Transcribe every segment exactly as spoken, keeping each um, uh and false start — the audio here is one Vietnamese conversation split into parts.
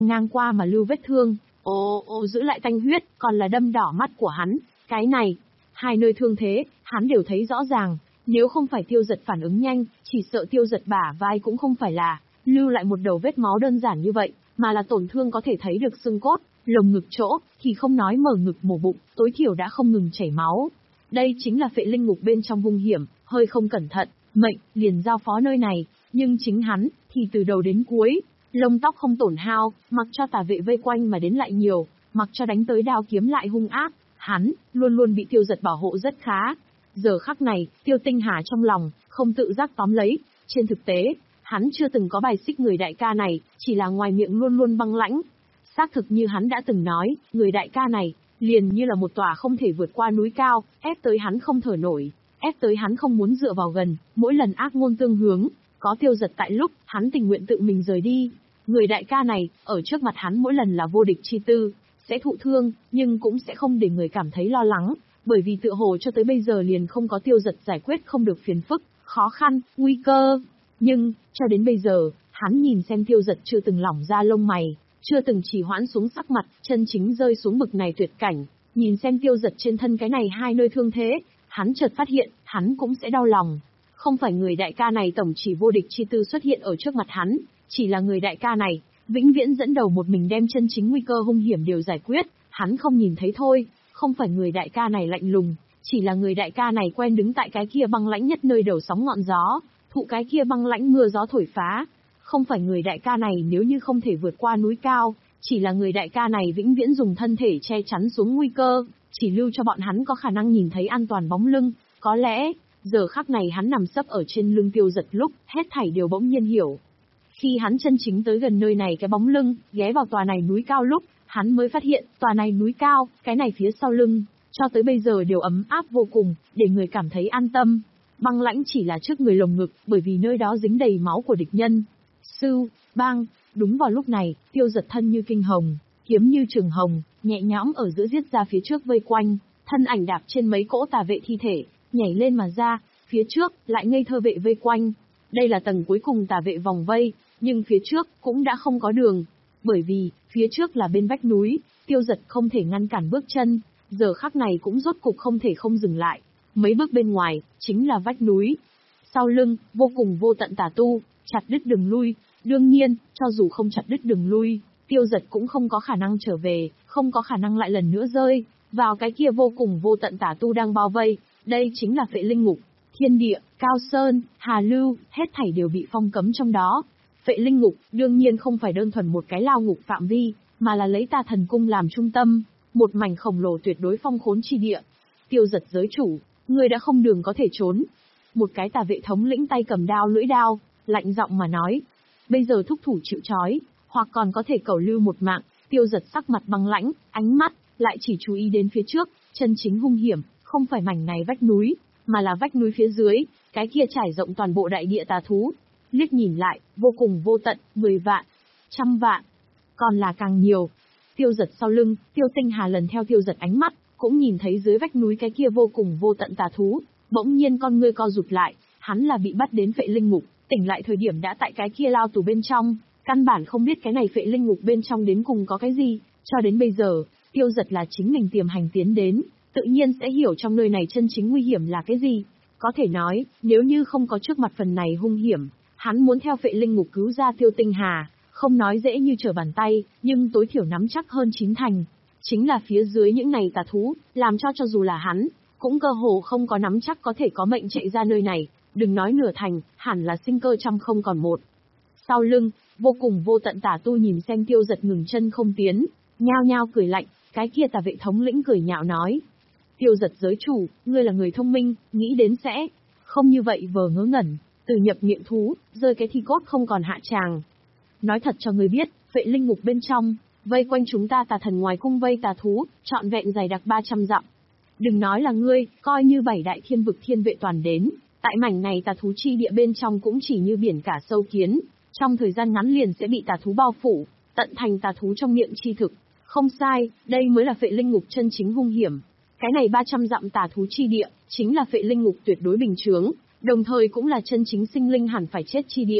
ngang qua mà lưu vết thương, ô ô giữ lại tanh huyết, còn là đâm đỏ mắt của hắn. Cái này, hai nơi thương thế, hắn đều thấy rõ ràng, nếu không phải Tiêu Dật phản ứng nhanh, chỉ sợ Tiêu Dật bả vai cũng không phải là lưu lại một đầu vết máu đơn giản như vậy, mà là tổn thương có thể thấy được xương cốt, lồng ngực chỗ, thì không nói mở ngực mổ bụng, tối thiểu đã không ngừng chảy máu. Đây chính là Phệ Linh Ngục bên trong hung hiểm, hơi không cẩn thận, mệnh liền giao phó nơi này, nhưng chính hắn thì từ đầu đến cuối, lông tóc không tổn hao, mặc cho tà vệ vây quanh mà đến lại nhiều, mặc cho đánh tới đao kiếm lại hung ác, hắn luôn luôn bị Tiêu Dật bảo hộ rất khá. Giờ khắc này, Tiêu Tinh Hà trong lòng không tự giác tóm lấy, trên thực tế, hắn chưa từng có bài xích người đại ca này, chỉ là ngoài miệng luôn luôn băng lãnh. Xác thực như hắn đã từng nói, người đại ca này liền như là một tòa không thể vượt qua núi cao, ép tới hắn không thở nổi, ép tới hắn không muốn dựa vào gần, mỗi lần ác ngôn tương hướng, có Tiêu Dật tại lúc, hắn tình nguyện tự mình rời đi. Người đại ca này, ở trước mặt hắn mỗi lần là vô địch chi tư, sẽ thụ thương, nhưng cũng sẽ không để người cảm thấy lo lắng, bởi vì tựa hồ cho tới bây giờ liền không có Tiêu Dật giải quyết không được phiền phức, khó khăn, nguy cơ. Nhưng, cho đến bây giờ, hắn nhìn xem Tiêu Dật chưa từng lỏng ra lông mày, chưa từng chỉ hoãn xuống sắc mặt, chân chính rơi xuống bực này tuyệt cảnh, nhìn xem Tiêu Dật trên thân cái này hai nơi thương thế, hắn chợt phát hiện, hắn cũng sẽ đau lòng. Không phải người đại ca này tổng chỉ vô địch chi tư xuất hiện ở trước mặt hắn, chỉ là người đại ca này, vĩnh viễn dẫn đầu một mình đem chân chính nguy cơ hung hiểm đều giải quyết, hắn không nhìn thấy thôi, không phải người đại ca này lạnh lùng, chỉ là người đại ca này quen đứng tại cái kia băng lãnh nhất nơi đầu sóng ngọn gió, thụ cái kia băng lãnh mưa gió thổi phá. Không phải người đại ca này nếu như không thể vượt qua núi cao, chỉ là người đại ca này vĩnh viễn dùng thân thể che chắn xuống nguy cơ, chỉ lưu cho bọn hắn có khả năng nhìn thấy an toàn bóng lưng. Có lẽ, giờ khắc này hắn nằm sấp ở trên lưng Tiêu Dật lúc, hết thảy đều bỗng nhiên hiểu. Khi hắn chân chính tới gần nơi này cái bóng lưng, ghé vào tòa này núi cao lúc, hắn mới phát hiện, tòa này núi cao, cái này phía sau lưng, cho tới bây giờ đều ấm áp vô cùng, để người cảm thấy an tâm. Băng lãnh chỉ là trước người lồng ngực, bởi vì nơi đó dính đầy máu của địch nhân. Sưu, bang, đúng vào lúc này, Tiêu Dật thân như kinh hồng, kiếm như trường hồng, nhẹ nhõm ở giữa giết ra phía trước vây quanh, thân ảnh đạp trên mấy cỗ tà vệ thi thể, nhảy lên mà ra, phía trước, lại ngây thơ vệ vây quanh. Đây là tầng cuối cùng tà vệ vòng vây, nhưng phía trước, cũng đã không có đường. Bởi vì, phía trước là bên vách núi, Tiêu Dật không thể ngăn cản bước chân, giờ khắc này cũng rốt cục không thể không dừng lại. Mấy bước bên ngoài, chính là vách núi. Sau lưng, vô cùng vô tận tà tu, chặt đứt đường lui. Đương nhiên, cho dù không chặt đứt đường lui, Tiêu Dật cũng không có khả năng trở về, không có khả năng lại lần nữa rơi vào cái kia vô cùng vô tận tà tu đang bao vây. Đây chính là Phệ Linh Ngục. Thiên địa, Cao Sơn, Hà Lưu, hết thảy đều bị phong cấm trong đó. Phệ Linh Ngục, đương nhiên không phải đơn thuần một cái lao ngục phạm vi, mà là lấy Tà Thần Cung làm trung tâm, một mảnh khổng lồ tuyệt đối phong khốn chi địa. Tiêu Dật giới chủ, người đã không đường có thể trốn. Một cái tà vệ thống lĩnh tay cầm đao lưỡi đao, lạnh giọng mà nói. Bây giờ thúc thủ chịu trói, hoặc còn có thể cầu lưu một mạng. Tiêu Dật sắc mặt băng lãnh, ánh mắt lại chỉ chú ý đến phía trước, chân chính hung hiểm, không phải mảnh này vách núi, mà là vách núi phía dưới, cái kia trải rộng toàn bộ đại địa tà thú. Liếc nhìn lại, vô cùng vô tận, mười vạn, trăm vạn, còn là càng nhiều. Tiêu Dật sau lưng, Tiêu Tinh Hà lần theo Tiêu Dật ánh mắt, cũng nhìn thấy dưới vách núi cái kia vô cùng vô tận tà thú, bỗng nhiên con ngươi co rụt lại, hắn là bị bắt đến Phệ Linh Ngục, tỉnh lại thời điểm đã tại cái kia lao tù bên trong, căn bản không biết cái này Phệ Linh Ngục bên trong đến cùng có cái gì, cho đến bây giờ, Tiêu Dật là chính mình tiềm hành tiến đến, tự nhiên sẽ hiểu trong nơi này chân chính nguy hiểm là cái gì. Có thể nói, nếu như không có trước mặt phần này hung hiểm, hắn muốn theo Phệ Linh Ngục cứu ra Tiêu Tinh Hà, không nói dễ như trở bàn tay, nhưng tối thiểu nắm chắc hơn chín thành. Chính là phía dưới những này tà thú, làm cho cho dù là hắn, cũng cơ hồ không có nắm chắc có thể có mệnh chạy ra nơi này, đừng nói nửa thành, hẳn là sinh cơ trăm không còn một. Sau lưng, vô cùng vô tận tà tu nhìn xem Tiêu Dật ngừng chân không tiến, nhao nhao cười lạnh, cái kia tà vệ thống lĩnh cười nhạo nói. Tiêu Dật giới chủ, ngươi là người thông minh, nghĩ đến sẽ không như vậy vờ ngớ ngẩn, từ nhập miệng thú, rơi cái thi cốt không còn hạ tràng. Nói thật cho ngươi biết, Phệ Linh Ngục bên trong, vây quanh chúng ta tà thần ngoài cung vây tà thú, trọn vẹn dày đặc ba trăm dặm. Đừng nói là ngươi, coi như bảy đại thiên vực thiên vệ toàn đến, tại mảnh này tà thú chi địa bên trong cũng chỉ như biển cả sâu kiến, trong thời gian ngắn liền sẽ bị tà thú bao phủ, tận thành tà thú trong miệng chi thực. Không sai, đây mới là Phệ Linh Ngục chân chính hung hiểm. Cái này ba trăm dặm tà thú chi địa, chính là Phệ Linh Ngục tuyệt đối bình chướng, đồng thời cũng là chân chính sinh linh hẳn phải chết chi địa.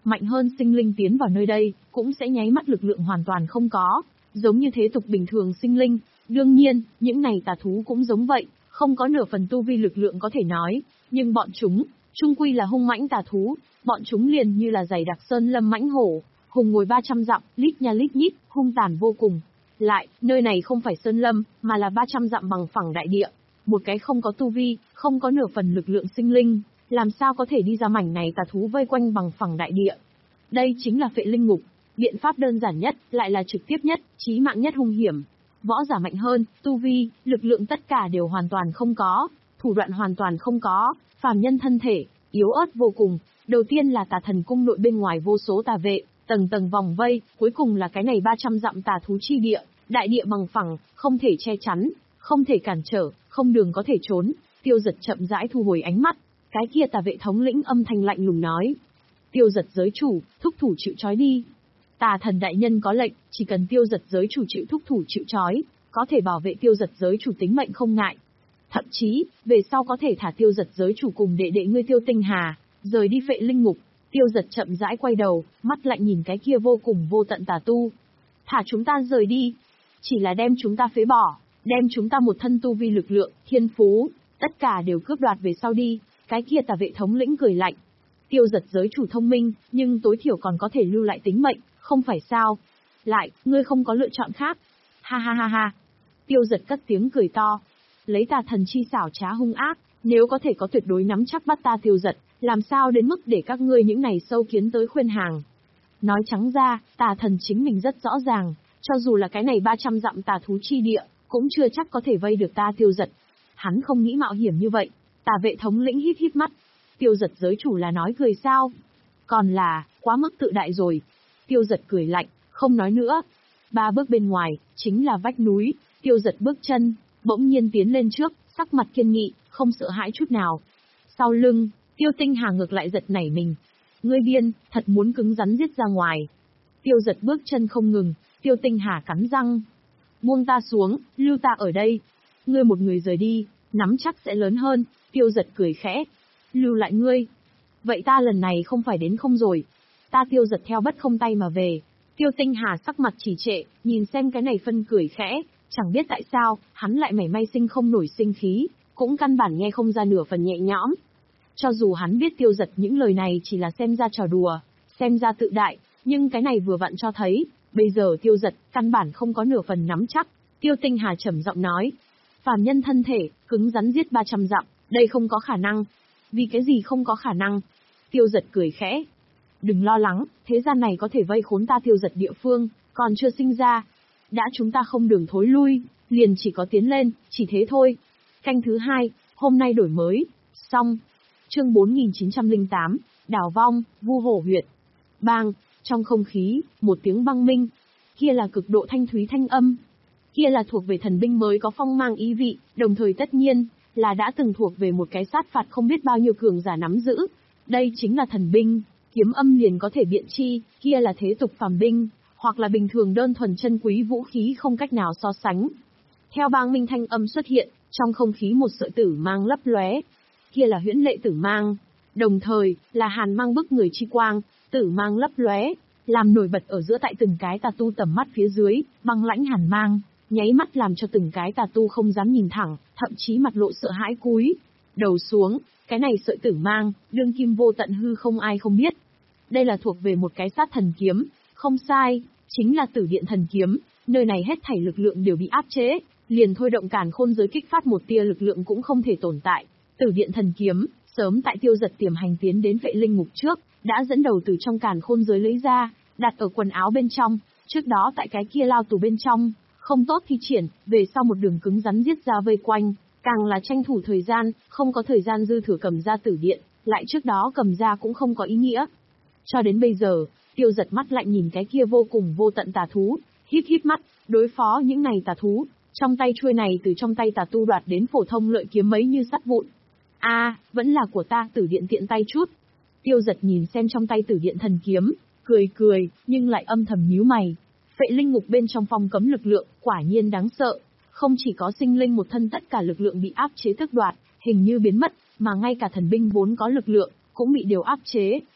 mạnh hơn sinh linh tiến vào nơi đây, cũng sẽ nháy mắt lực lượng hoàn toàn không có, giống như thế tục bình thường sinh linh. Đương nhiên, những này tà thú cũng giống vậy, không có nửa phần tu vi lực lượng có thể nói, nhưng bọn chúng, chung quy là hung mãnh tà thú, bọn chúng liền như là dày đặc sơn lâm mãnh hổ, hùng ngồi ba trăm dặm, lít nha lít nhít, hung tàn vô cùng. Lại, nơi này không phải sơn lâm, mà là ba trăm dặm bằng phẳng đại địa, một cái không có tu vi, không có nửa phần lực lượng sinh linh, làm sao có thể đi ra mảnh này tà thú vây quanh bằng phẳng đại địa. Đây chính là Phệ Linh Ngục, biện pháp đơn giản nhất, lại là trực tiếp nhất, chí mạng nhất hung hiểm. Võ giả mạnh hơn, tu vi, lực lượng tất cả đều hoàn toàn không có, thủ đoạn hoàn toàn không có, phàm nhân thân thể, yếu ớt vô cùng. Đầu tiên là tà thần cung nội bên ngoài vô số tà vệ, tầng tầng vòng vây, cuối cùng là cái này ba trăm dặm tà thú chi địa, đại địa bằng phẳng, không thể che chắn, không thể cản trở, không đường có thể trốn. Tiêu Dật chậm rãi thu hồi ánh mắt, cái kia tà vệ thống lĩnh âm thanh lạnh lùng nói: Tiêu Dật giới chủ, thúc thủ chịu trói đi. Tà thần đại nhân có lệnh, chỉ cần Tiêu Dật giới chủ chịu thúc thủ chịu trói, có thể bảo vệ Tiêu Dật giới chủ tính mệnh không ngại. Thậm chí, về sau có thể thả Tiêu Dật giới chủ cùng đệ đệ ngươi Tiêu Tinh Hà, rời đi Phệ Linh Ngục. Tiêu Dật chậm rãi quay đầu, mắt lạnh nhìn cái kia vô cùng vô tận tà tu. Thả chúng ta rời đi, chỉ là đem chúng ta phế bỏ, đem chúng ta một thân tu vi lực lượng, thiên phú, tất cả đều cướp đoạt về sau đi. Cái kia tà vệ thống lĩnh cười lạnh. Tiêu Dật giới chủ thông minh, nhưng tối thiểu còn có thể lưu lại tính mệnh, không phải sao? Lại, ngươi không có lựa chọn khác. Ha ha ha ha. Tiêu Dật cất tiếng cười to. Lấy tà thần chi xảo trá hung ác, nếu có thể có tuyệt đối nắm chắc bắt ta Tiêu Dật, làm sao đến mức để các ngươi những này sâu kiến tới khuyên hàng. Nói trắng ra, tà thần chính mình rất rõ ràng, cho dù là cái này ba trăm dặm tà thú chi địa, cũng chưa chắc có thể vây được ta Tiêu Dật. Hắn không nghĩ mạo hiểm như vậy. Tà vệ thống lĩnh híp híp mắt. Tiêu Dật giới chủ là nói cười sao? Còn là, quá mức tự đại rồi. Tiêu Dật cười lạnh, không nói nữa. Ba bước bên ngoài, chính là vách núi. Tiêu Dật bước chân, bỗng nhiên tiến lên trước, sắc mặt kiên nghị, không sợ hãi chút nào. Sau lưng, Tiêu Tinh Hà ngược lại giật nảy mình. Ngươi điên, thật muốn cứng rắn giết ra ngoài. Tiêu Dật bước chân không ngừng, Tiêu Tinh Hà cắn răng. Buông ta xuống, lưu ta ở đây. Ngươi một người rời đi, nắm chắc sẽ lớn hơn. Tiêu Dật cười khẽ. Lưu lại ngươi. Vậy ta lần này không phải đến không rồi. Ta Tiêu Dật theo bất không tay mà về. Tiêu Tinh Hà sắc mặt trì trệ, nhìn xem cái này phân cười khẽ, chẳng biết tại sao, hắn lại mảy may sinh không nổi sinh khí, cũng căn bản nghe không ra nửa phần nhẹ nhõm. Cho dù hắn biết Tiêu Dật những lời này chỉ là xem ra trò đùa, xem ra tự đại, nhưng cái này vừa vặn cho thấy, bây giờ Tiêu Dật căn bản không có nửa phần nắm chắc. Tiêu Tinh Hà trầm giọng nói, phàm nhân thân thể, cứng rắn giết ba trăm dặm, đây không có khả năng. Vì cái gì không có khả năng? Tiêu Dật cười khẽ. Đừng lo lắng, thế gian này có thể vây khốn ta Tiêu Dật địa phương, còn chưa sinh ra. Đã chúng ta không đường thối lui, liền chỉ có tiến lên, chỉ thế thôi. Canh thứ hai, hôm nay đổi mới. Xong. Chương bốn nghìn chín trăm lẻ tám, Đào Vong, Vu Hổ Huyệt. Bang, trong không khí, một tiếng băng minh. Kia là cực độ thanh thúy thanh âm. Kia là thuộc về thần binh mới có phong mang ý vị, đồng thời tất nhiên, là đã từng thuộc về một cái sát phạt không biết bao nhiêu cường giả nắm giữ. Đây chính là thần binh, kiếm âm liền có thể biện chi, kia là thế tục phàm binh, hoặc là bình thường đơn thuần chân quý vũ khí không cách nào so sánh. Theo bang minh thanh âm xuất hiện, trong không khí một sợi tử mang lấp lóe. Kia là huyễn lệ tử mang, đồng thời, là hàn mang bức người chi quang, tử mang lấp lóe, làm nổi bật ở giữa tại từng cái tà tu tầm mắt phía dưới, băng lãnh hàn mang, nháy mắt làm cho từng cái tà tu không dám nhìn thẳng, thậm chí mặt lộ sợ hãi cúi đầu xuống. Cái này sợi tử mang, đương kim vô tận hư không ai không biết. Đây là thuộc về một cái sát thần kiếm, không sai, chính là Tử Điện thần kiếm, nơi này hết thảy lực lượng đều bị áp chế, liền thôi động càn khôn giới kích phát một tia lực lượng cũng không thể tồn tại. Tử Điện thần kiếm, sớm tại Tiêu Dật tiềm hành tiến đến Phệ Linh Ngục trước, đã dẫn đầu từ trong càn khôn giới lấy ra, đặt ở quần áo bên trong, trước đó tại cái kia lao tù bên trong, không tốt thi triển, về sau một đường cứng rắn giết ra vây quanh, càng là tranh thủ thời gian, không có thời gian dư thừa cầm ra Tử Điện, lại trước đó cầm ra cũng không có ý nghĩa. Cho đến bây giờ, Tiêu Dật mắt lạnh nhìn cái kia vô cùng vô tận tà thú, híp híp mắt, đối phó những này tà thú, trong tay chuôi này từ trong tay tà tu đoạt đến phổ thông lợi kiếm mấy như sắt vụn. A, à, vẫn là của ta, Tử Điện tiện tay chút. Tiêu Dật nhìn xem trong tay Tử Điện thần kiếm, cười cười, nhưng lại âm thầm nhíu mày. Phệ Linh Ngục bên trong phong cấm lực lượng, quả nhiên đáng sợ. Không chỉ có sinh linh một thân tất cả lực lượng bị áp chế tước đoạt, hình như biến mất, mà ngay cả thần binh vốn có lực lượng, cũng bị điều áp chế.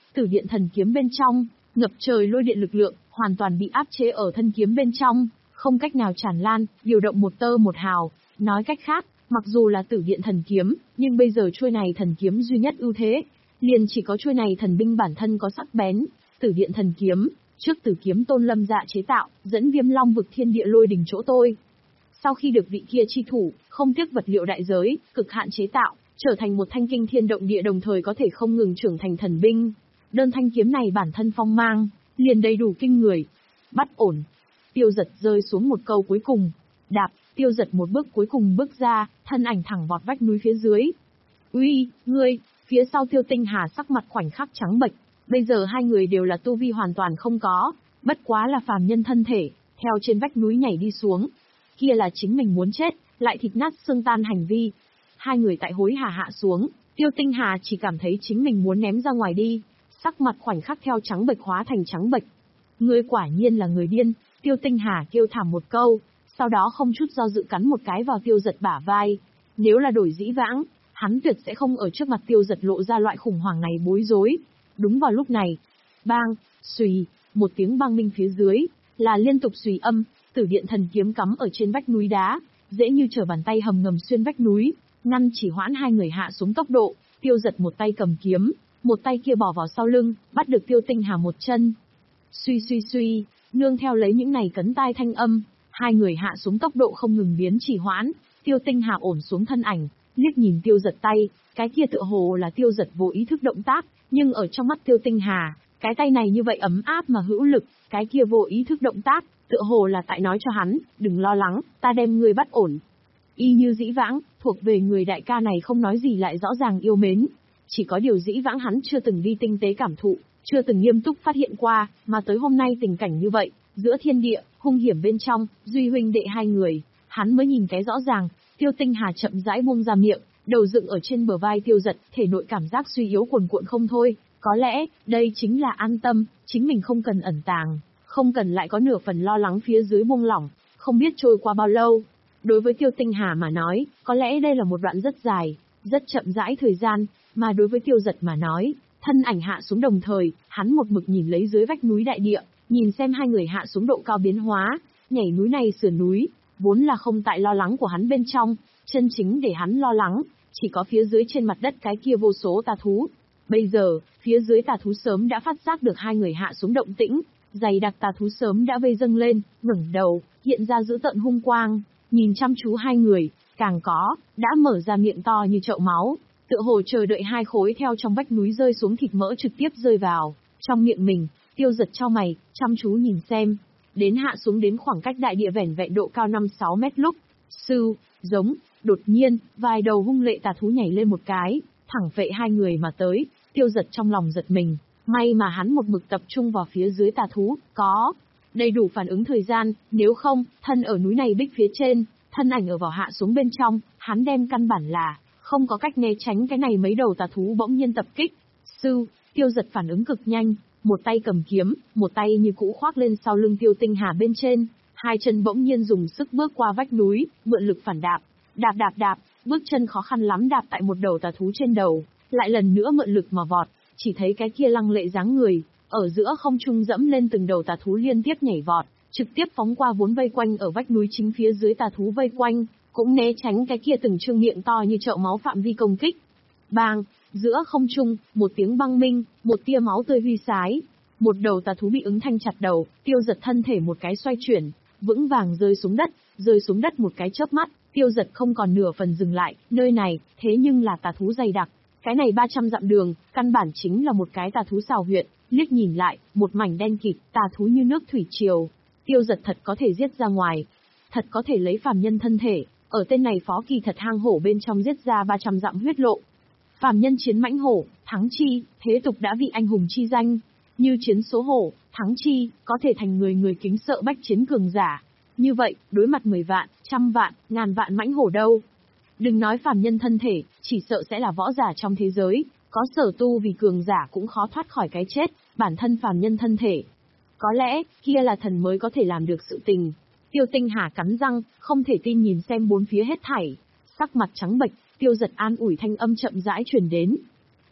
Tử điện thần kiếm bên trong, ngập trời lôi điện lực lượng, hoàn toàn bị áp chế ở thân kiếm bên trong, không cách nào tràn lan, điều động một tơ một hào. Nói cách khác, mặc dù là tử điện thần kiếm, nhưng bây giờ chuôi này thần kiếm duy nhất ưu thế, liền chỉ có chuôi này thần binh bản thân có sắc bén. Tử điện thần kiếm, trước Tử kiếm tôn Lâm Dạ chế tạo, dẫn Viêm Long vực thiên địa lôi đỉnh chỗ tôi. Sau khi được vị kia chi thủ, không tiếc vật liệu đại giới, cực hạn chế tạo, trở thành một thanh kinh thiên động địa, đồng thời có thể không ngừng trưởng thành thần binh. Đơn thanh kiếm này bản thân phong mang, liền đầy đủ kinh người. Bắt ổn. Tiêu Dật rơi xuống một câu cuối cùng. Đạp, Tiêu Dật một bước cuối cùng bước ra, thân ảnh thẳng vọt vách núi phía dưới. Uy, ngươi, phía sau Tiêu Tinh Hà sắc mặt khoảnh khắc trắng bệch. Bây giờ hai người đều là tu vi hoàn toàn không có, bất quá là phàm nhân thân thể, theo trên vách núi nhảy đi xuống. Kia là chính mình muốn chết, lại thịt nát xương tan hành vi. Hai người tại hối hả hạ xuống, Tiêu Tinh Hà chỉ cảm thấy chính mình muốn ném ra ngoài đi, sắc mặt khoảnh khắc theo trắng bệch hóa thành trắng bệch. Ngươi quả nhiên là người điên, Tiêu Tinh Hà kêu thảm một câu, sau đó không chút do dự cắn một cái vào Tiêu Dật bả vai. Nếu là đổi dĩ vãng, hắn tuyệt sẽ không ở trước mặt Tiêu Dật lộ ra loại khủng hoảng này bối rối. Đúng vào lúc này, bang, xùy, một tiếng băng minh phía dưới, là liên tục xùy âm, tử điện thần kiếm cắm ở trên vách núi đá, dễ như trở bàn tay hầm ngầm xuyên vách núi, ngăn chỉ hoãn hai người hạ xuống tốc độ. Tiêu Dật một tay cầm kiếm, một tay kia bỏ vào sau lưng, bắt được Tiêu Tinh Hà một chân. Suy suy suy, nương theo lấy những này cấn tai thanh âm, hai người hạ xuống tốc độ không ngừng biến chỉ hoãn. Tiêu Tinh Hà ổn xuống thân ảnh, liếc nhìn Tiêu Dật tay, cái kia tựa hồ là Tiêu Dật vô ý thức động tác, nhưng ở trong mắt Tiêu Tinh Hà, cái tay này như vậy ấm áp mà hữu lực, cái kia vô ý thức động tác, tựa hồ là tại nói cho hắn, đừng lo lắng, ta đem ngươi bắt ổn. Y như dĩ vãng, thuộc về người đại ca này không nói gì lại rõ ràng yêu mến. Chỉ có điều dĩ vãng hắn chưa từng đi tinh tế cảm thụ, chưa từng nghiêm túc phát hiện qua, mà tới hôm nay tình cảnh như vậy, giữa thiên địa, hung hiểm bên trong, Duy huynh đệ hai người, hắn mới nhìn cái rõ ràng. Tiêu Tinh Hà chậm rãi buông ra miệng, đầu dựng ở trên bờ vai Tiêu Dật, thể nội cảm giác suy yếu cuồn cuộn không thôi. Có lẽ, đây chính là an tâm, chính mình không cần ẩn tàng, không cần lại có nửa phần lo lắng phía dưới buông lỏng. Không biết trôi qua bao lâu, đối với Tiêu Tinh Hà mà nói, có lẽ đây là một đoạn rất dài, rất chậm rãi thời gian, mà đối với Tiêu Dật mà nói, thân ảnh hạ xuống đồng thời, hắn một mực nhìn lấy dưới vách núi đại địa, nhìn xem hai người hạ xuống độ cao biến hóa, nhảy núi này sườn núi, vốn là không tại lo lắng của hắn bên trong, chân chính để hắn lo lắng, chỉ có phía dưới trên mặt đất cái kia vô số tà thú. Bây giờ, phía dưới tà thú sớm đã phát giác được hai người hạ xuống động tĩnh, dày đặc tà thú sớm đã vây dâng lên, ngẩng đầu, hiện ra dữ tợn hung quang, nhìn chăm chú hai người, càng có, đã mở ra miệng to như chậu máu, tựa hồ chờ đợi hai khối theo trong vách núi rơi xuống thịt mỡ trực tiếp rơi vào trong miệng mình. Tiêu Dật chau mày, chăm chú nhìn xem, đến hạ xuống đến khoảng cách đại địa vẻn vẹn độ cao năm sáu mét lúc, sư, giống, đột nhiên, vài đầu hung lệ tà thú nhảy lên một cái, thẳng vệ hai người mà tới. Tiêu Dật trong lòng giật mình, may mà hắn một mực tập trung vào phía dưới tà thú, có đầy đủ phản ứng thời gian, nếu không, thân ở núi này bích phía trên, thân ảnh ở vào hạ xuống bên trong, hắn đem căn bản là không có cách né tránh cái này mấy đầu tà thú bỗng nhiên tập kích. Sư, Tiêu Dật phản ứng cực nhanh, một tay cầm kiếm, một tay như cũ khoác lên sau lưng Tiêu Tinh Hà bên trên, hai chân bỗng nhiên dùng sức bước qua vách núi, mượn lực phản đạp, đạp đạp đạp, bước chân khó khăn lắm đạp tại một đầu tà thú trên đầu, lại lần nữa mượn lực mà vọt, chỉ thấy cái kia lăng lệ dáng người, ở giữa không trung dẫm lên từng đầu tà thú liên tiếp nhảy vọt, trực tiếp phóng qua vốn vây quanh ở vách núi chính phía dưới tà thú vây quanh, cũng né tránh cái kia từng trương miệng to như chậu máu phạm vi công kích. Bang, giữa không trung, một tiếng băng minh, một tia máu tươi huy sái, một đầu tà thú bị ứng thanh chặt đầu, Tiêu Dật thân thể một cái xoay chuyển, vững vàng rơi xuống đất, rơi xuống đất một cái chớp mắt, Tiêu Dật không còn nửa phần dừng lại, nơi này, thế nhưng là tà thú dày đặc, cái này ba trăm dặm đường, căn bản chính là một cái tà thú xào huyệt, liếc nhìn lại, một mảnh đen kịt, tà thú như nước thủy triều. Tiêu Dật thật có thể giết ra ngoài, thật có thể lấy phàm nhân thân thể, ở tên này phó kỳ thật hang hổ bên trong giết ra ba trăm dặm huyết lộ. Phàm nhân chiến mãnh hổ, thắng chi, thế tục đã vị anh hùng chi danh, như chiến số hổ, thắng chi, có thể thành người người kính sợ bách chiến cường giả. Như vậy, đối mặt mười vạn, trăm vạn, ngàn vạn mãnh hổ đâu. Đừng nói phàm nhân thân thể, chỉ sợ sẽ là võ giả trong thế giới, có sở tu vì cường giả cũng khó thoát khỏi cái chết, bản thân phàm nhân thân thể. Có lẽ, kia là thần mới có thể làm được sự tình. Tiêu Tinh Hà cắn răng, không thể tin nhìn xem bốn phía hết thảy, sắc mặt trắng bệch, Tiêu Dật an ủi thanh âm chậm rãi truyền đến.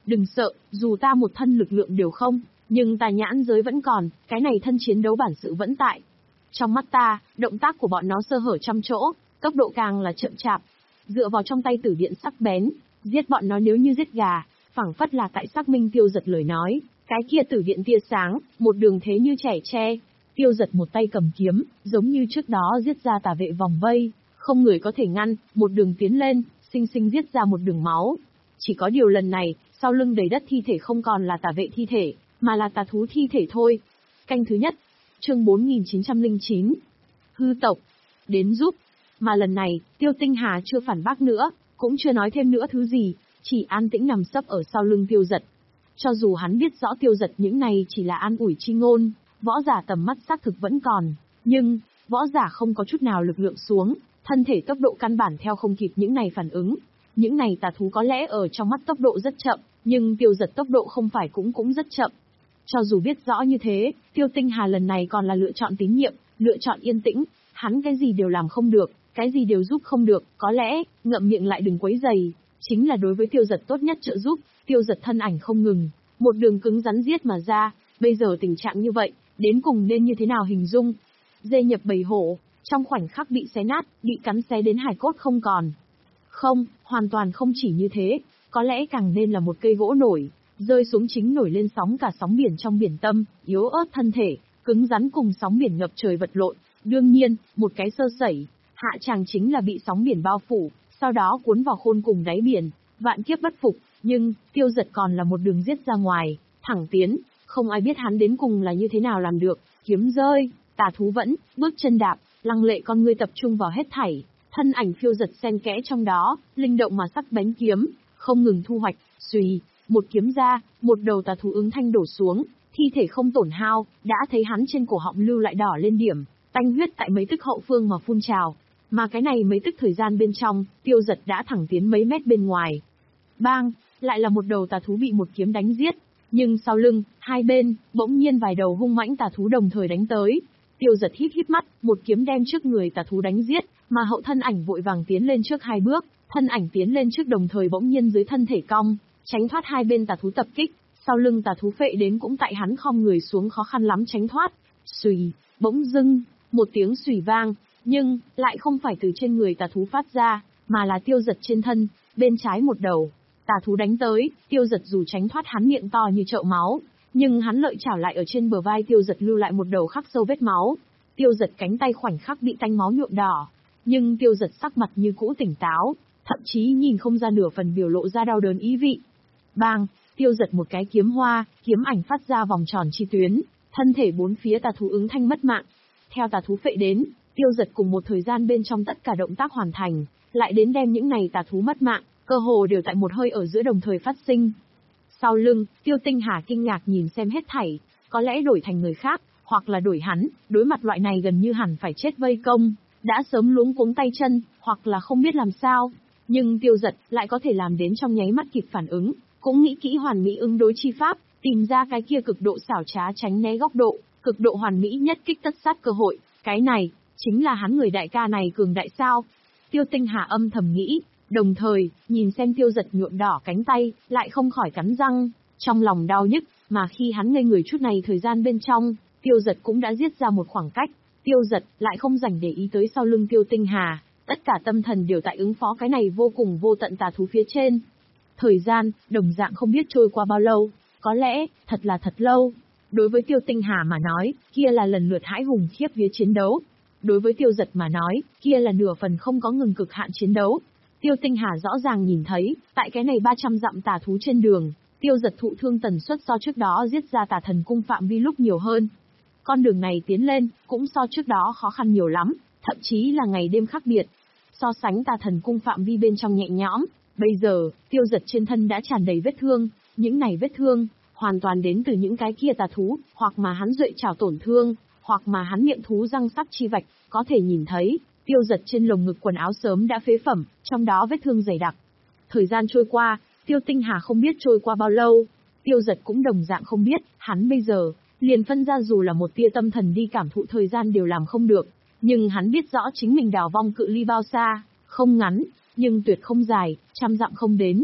đừng sợ, dù ta một thân lực lượng đều không, nhưng ta nhãn giới vẫn còn, cái này thân chiến đấu bản sự vẫn tại. Trong mắt ta, động tác của bọn nó sơ hở trăm chỗ, tốc độ càng là chậm chạp. Dựa vào trong tay tử điện sắc bén, giết bọn nó nếu như giết gà, phảng phất là tại xác minh Tiêu Giật lời nói, cái kia tử điện tia sáng, một đường thế như trẻ tre. Tiêu Giật một tay cầm kiếm, giống như trước đó giết ra tà vệ vòng vây, không người có thể ngăn, một đường tiến lên, sinh sinh giết ra một đường máu. Chỉ có điều lần này, sau lưng đầy đất thi thể không còn là tà vệ thi thể, mà là tà thú thi thể thôi. Canh thứ nhất, chương bốn nghìn chín trăm lẻ chín. Hư tộc, đến giúp. Mà lần này, Tiêu Tinh Hà chưa phản bác nữa, cũng chưa nói thêm nữa thứ gì, chỉ an tĩnh nằm sấp ở sau lưng Tiêu Giật. Cho dù hắn biết rõ Tiêu Giật những này chỉ là an ủi chi ngôn, võ giả tầm mắt xác thực vẫn còn, nhưng, võ giả không có chút nào lực lượng xuống, thân thể tốc độ căn bản theo không kịp những này phản ứng. Những này tà thú có lẽ ở trong mắt tốc độ rất chậm, nhưng Tiêu Giật tốc độ không phải cũng cũng rất chậm. Cho dù biết rõ như thế, Tiêu Tinh Hà lần này còn là lựa chọn tín nhiệm, lựa chọn yên tĩnh, hắn cái gì đều làm không được, cái gì đều giúp không được, có lẽ, ngậm miệng lại đừng quấy rầy, chính là đối với Tiêu Giật tốt nhất trợ giúp. Tiêu Giật thân ảnh không ngừng, một đường cứng rắn giết mà ra, bây giờ tình trạng như vậy, đến cùng nên như thế nào hình dung? Dê nhập bầy hổ, trong khoảnh khắc bị xé nát, bị cắn xé đến hài cốt không còn. Không, hoàn toàn không chỉ như thế, có lẽ càng nên là một cây gỗ nổi, rơi xuống chính nổi lên sóng cả sóng biển trong biển tâm, yếu ớt thân thể, cứng rắn cùng sóng biển ngập trời vật lộn. Đương nhiên, một cái sơ sẩy, hạ chàng chính là bị sóng biển bao phủ, sau đó cuốn vào khôn cùng đáy biển, vạn kiếp bất phục. Nhưng, Tiêu Giật còn là một đường giết ra ngoài, thẳng tiến, không ai biết hắn đến cùng là như thế nào làm được, kiếm rơi, tà thú vẫn, bước chân đạp, lăng lệ con ngươi tập trung vào hết thảy, thân ảnh phiêu giật xen kẽ trong đó, linh động mà sắc bén kiếm, không ngừng thu hoạch, xùy, một kiếm ra, một đầu tà thú ứng thanh đổ xuống, thi thể không tổn hao, đã thấy hắn trên cổ họng lưu lại đỏ lên điểm, tanh huyết tại mấy tức hậu phương mà phun trào, mà cái này mấy tức thời gian bên trong, Tiêu Giật đã thẳng tiến mấy mét bên ngoài. Bang, lại là một đầu tà thú bị một kiếm đánh giết, nhưng sau lưng, hai bên, bỗng nhiên vài đầu hung mãnh tà thú đồng thời đánh tới. Tiêu Giật híp híp mắt, một kiếm đem trước người tà thú đánh giết, mà hậu thân ảnh vội vàng tiến lên trước hai bước, thân ảnh tiến lên trước đồng thời bỗng nhiên dưới thân thể cong, tránh thoát hai bên tà thú tập kích, sau lưng tà thú phệ đến cũng tại hắn khom người xuống khó khăn lắm tránh thoát. Xùy, bỗng dưng, một tiếng xùy vang, nhưng lại không phải từ trên người tà thú phát ra, mà là Tiêu Giật trên thân, bên trái một đầu. Tà thú đánh tới, Tiêu Giật dù tránh thoát hắn miệng to như chậu máu, nhưng hắn lợi chảo lại ở trên bờ vai Tiêu Giật lưu lại một đầu khắc sâu vết máu. Tiêu Giật cánh tay khoảnh khắc bị tanh máu nhuộm đỏ, nhưng Tiêu Giật sắc mặt như cũ tỉnh táo, thậm chí nhìn không ra nửa phần biểu lộ ra đau đớn ý vị. Bang, Tiêu Giật một cái kiếm hoa, kiếm ảnh phát ra vòng tròn chi tuyến, thân thể bốn phía tà thú ứng thanh mất mạng. Theo tà thú phệ đến, Tiêu Giật cùng một thời gian bên trong tất cả động tác hoàn thành, lại đến đem những này tà thú mất mạng, cơ hồ đều tại một hơi ở giữa đồng thời phát sinh. Sau lưng, Tiêu Tinh Hà kinh ngạc nhìn xem hết thảy, có lẽ đổi thành người khác, hoặc là đổi hắn, đối mặt loại này gần như hẳn phải chết vây công, đã sớm luống cuống tay chân, hoặc là không biết làm sao. Nhưng Tiêu Giật lại có thể làm đến trong nháy mắt kịp phản ứng, cũng nghĩ kỹ hoàn mỹ ứng đối chi pháp, tìm ra cái kia cực độ xảo trá tránh né góc độ, cực độ hoàn mỹ nhất kích tất sát cơ hội, cái này, chính là hắn người đại ca này cường đại sao. Tiêu Tinh Hà âm thầm nghĩ, đồng thời, nhìn xem Tiêu Giật nhuộm đỏ cánh tay, lại không khỏi cắn răng, trong lòng đau nhức, mà khi hắn ngây người chút này thời gian bên trong, Tiêu Giật cũng đã giết ra một khoảng cách, Tiêu Giật lại không dành để ý tới sau lưng Tiêu Tinh Hà, tất cả tâm thần đều tại ứng phó cái này vô cùng vô tận tà thú phía trên. Thời gian, đồng dạng không biết trôi qua bao lâu, có lẽ, thật là thật lâu. Đối với Tiêu Tinh Hà mà nói, kia là lần lượt hãi hùng khiếp vía chiến đấu. Đối với Tiêu Giật mà nói, kia là nửa phần không có ngừng cực hạn chiến đấu. Tiêu Tinh Hà rõ ràng nhìn thấy, tại cái này ba trăm dặm tà thú trên đường, Tiêu Giật thụ thương tần suất so trước đó giết ra tà thần cung phạm vi lúc nhiều hơn. Con đường này tiến lên, cũng so trước đó khó khăn nhiều lắm, thậm chí là ngày đêm khác biệt. So sánh tà thần cung phạm vi bên trong nhẹ nhõm, bây giờ, Tiêu Giật trên thân đã tràn đầy vết thương, những này vết thương, hoàn toàn đến từ những cái kia tà thú, hoặc mà hắn duệ trảo tổn thương, hoặc mà hắn miệng thú răng sắc chi vạch, có thể nhìn thấy, Tiêu Giật trên lồng ngực quần áo sớm đã phế phẩm, trong đó vết thương dày đặc. Thời gian trôi qua, Tiêu Tinh Hà không biết trôi qua bao lâu, Tiêu Giật cũng đồng dạng không biết, hắn bây giờ, liền phân ra dù là một tia tâm thần đi cảm thụ thời gian đều làm không được, nhưng hắn biết rõ chính mình đào vong cự ly bao xa, không ngắn, nhưng tuyệt không dài, trăm dặm không đến.